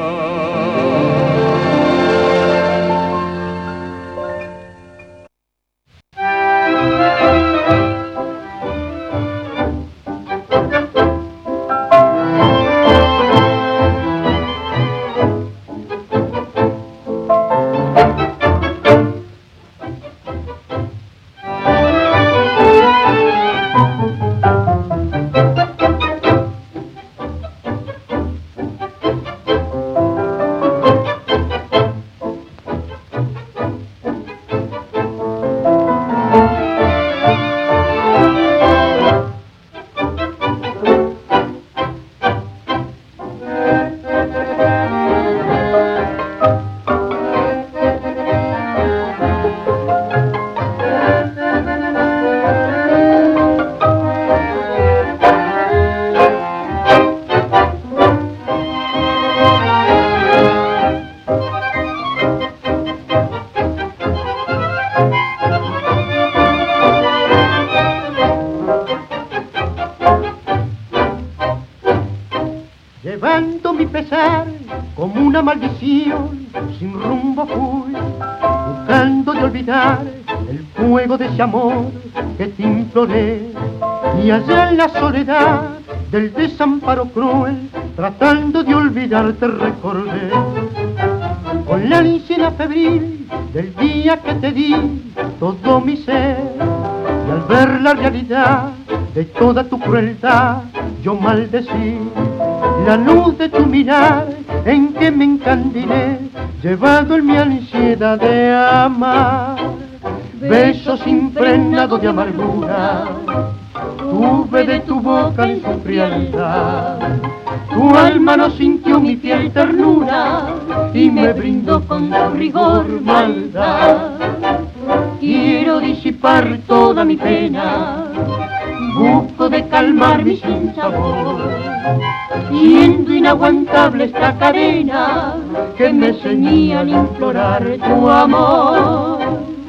Ese amor que te imploré, y allá en la soledad del desamparo cruel, tratando de olvidarte recordé, con la ansiedad febril del día que te di todo mi ser, y al ver la realidad de toda tu crueldad, yo maldecí la luz de tu mirar en que me encandilé, llevado en mi ansiedad de amar. Besos impregnados de amargura, tuve de tu boca en su frialdad. Tu alma no sintió mi fiel ternura y me brindó con su rigor maldad. Quiero disipar toda mi pena, busco de calmar mi sinsabor, siendo inaguantable esta cadena que me ceñía al implorar tu amor.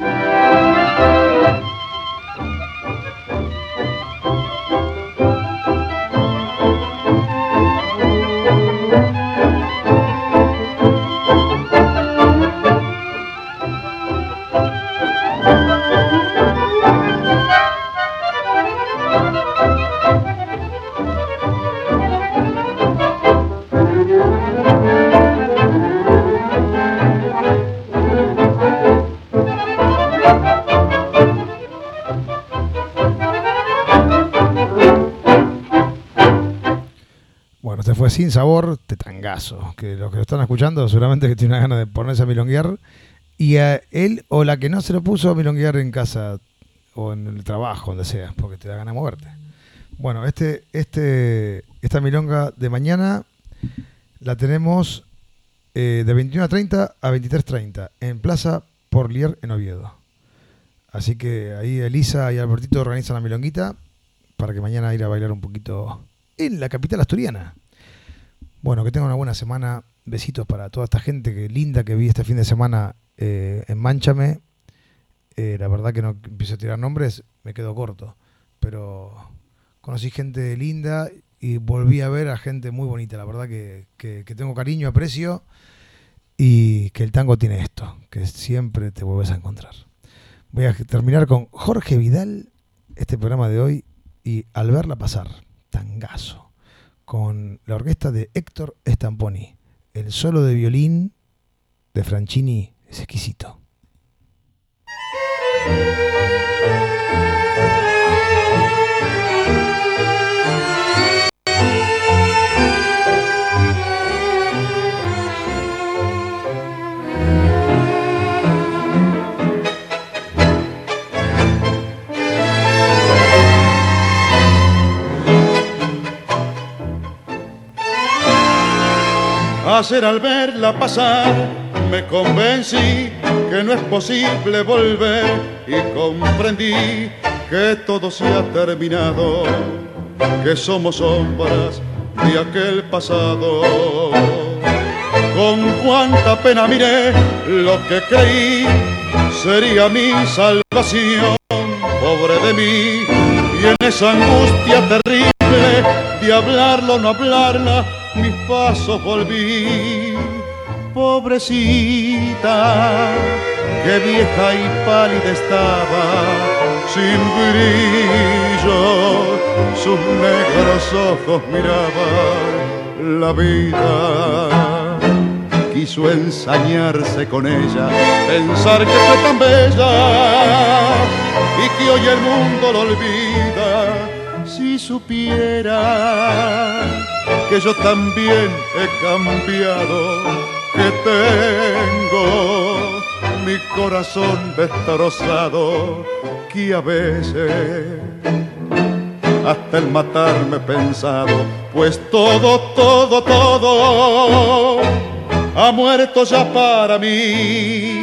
Fue Sin Sabor de Tangazo, que los que lo están escuchando seguramente que tienen una ganas de ponerse a milonguear, y a él o la que no se lo puso a milonguear en casa o en el trabajo, donde sea, porque te da ganas de moverte. Bueno, este, este, esta milonga de mañana la tenemos eh, de veintiuno treinta a veintitrés treinta en Plaza Porlier en Oviedo. Así que ahí Elisa y Albertito organizan la milonguita para que mañana ir a bailar un poquito en la capital asturiana. Bueno, que tengan una buena semana. Besitos para toda esta gente que linda que vi este fin de semana eh, en Mánchame. Eh, la verdad que no empiezo a tirar nombres, me quedo corto. Pero conocí gente linda y volví a ver a gente muy bonita. La verdad que, que, que tengo cariño, aprecio, y que el tango tiene esto, que siempre te vuelves a encontrar. Voy a terminar con Jorge Vidal, este programa de hoy, y Al verla pasar, tangazo, con la orquesta de Héctor Stamponi. El solo de violín de Franchini es exquisito. Ayer al verla pasar me convencí que no es posible volver y comprendí que todo se ha terminado, que somos sombras de aquel pasado. Con cuánta pena miré lo que creí sería mi salvación, pobre de mí, y en esa angustia terrible de hablarlo o no hablarla, mis pasos volví. Pobrecita, que vieja y pálida estaba, sin brillo, sus negros ojos miraban la vida. Quiso ensañarse con ella, pensar que fue tan bella y que hoy el mundo lo olvida. Si supiera que yo también he cambiado, que tengo mi corazón destrozado, que a veces hasta el matarme he pensado, pues todo, todo, todo ha muerto ya para mí.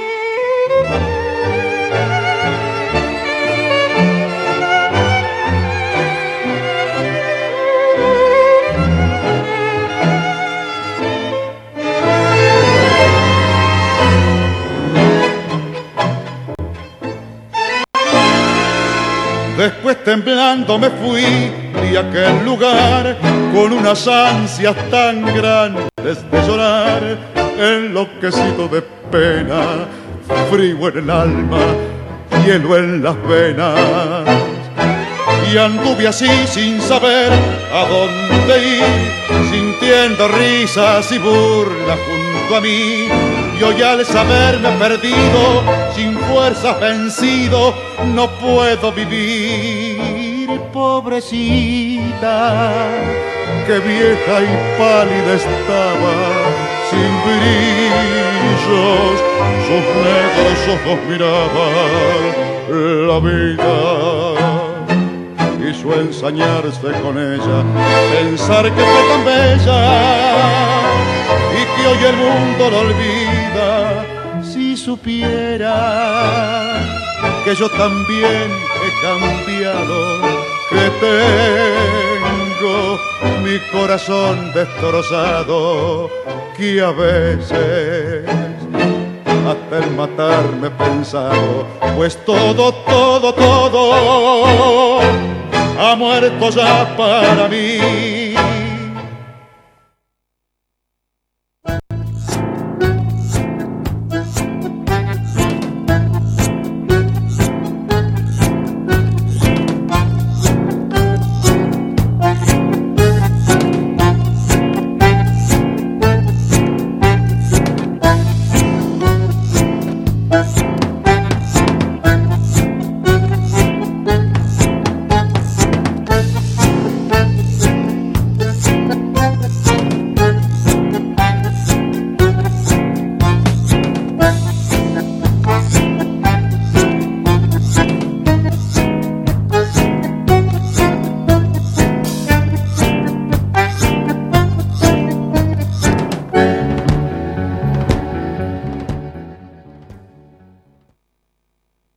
Después temblando me fui de aquel lugar con unas ansias tan grandes de llorar, enloquecido de pena, frío en el alma, hielo en las venas. Y anduve así sin saber a dónde ir, sintiendo risas y burlas junto a mí. Y hoy al saberme perdido, sin fuerzas vencido, no puedo vivir. Pobrecita, que vieja y pálida estaba, sin brillos, sus negros ojos miraban la vida. Quiso ensañarse con ella, pensar que fue tan bella y que hoy el mundo lo olvida. Si supiera que yo también he cambiado, que tengo mi corazón destrozado, que a veces hasta el matarme he pensado, pues todo, todo, todo ha muerto ya para mí.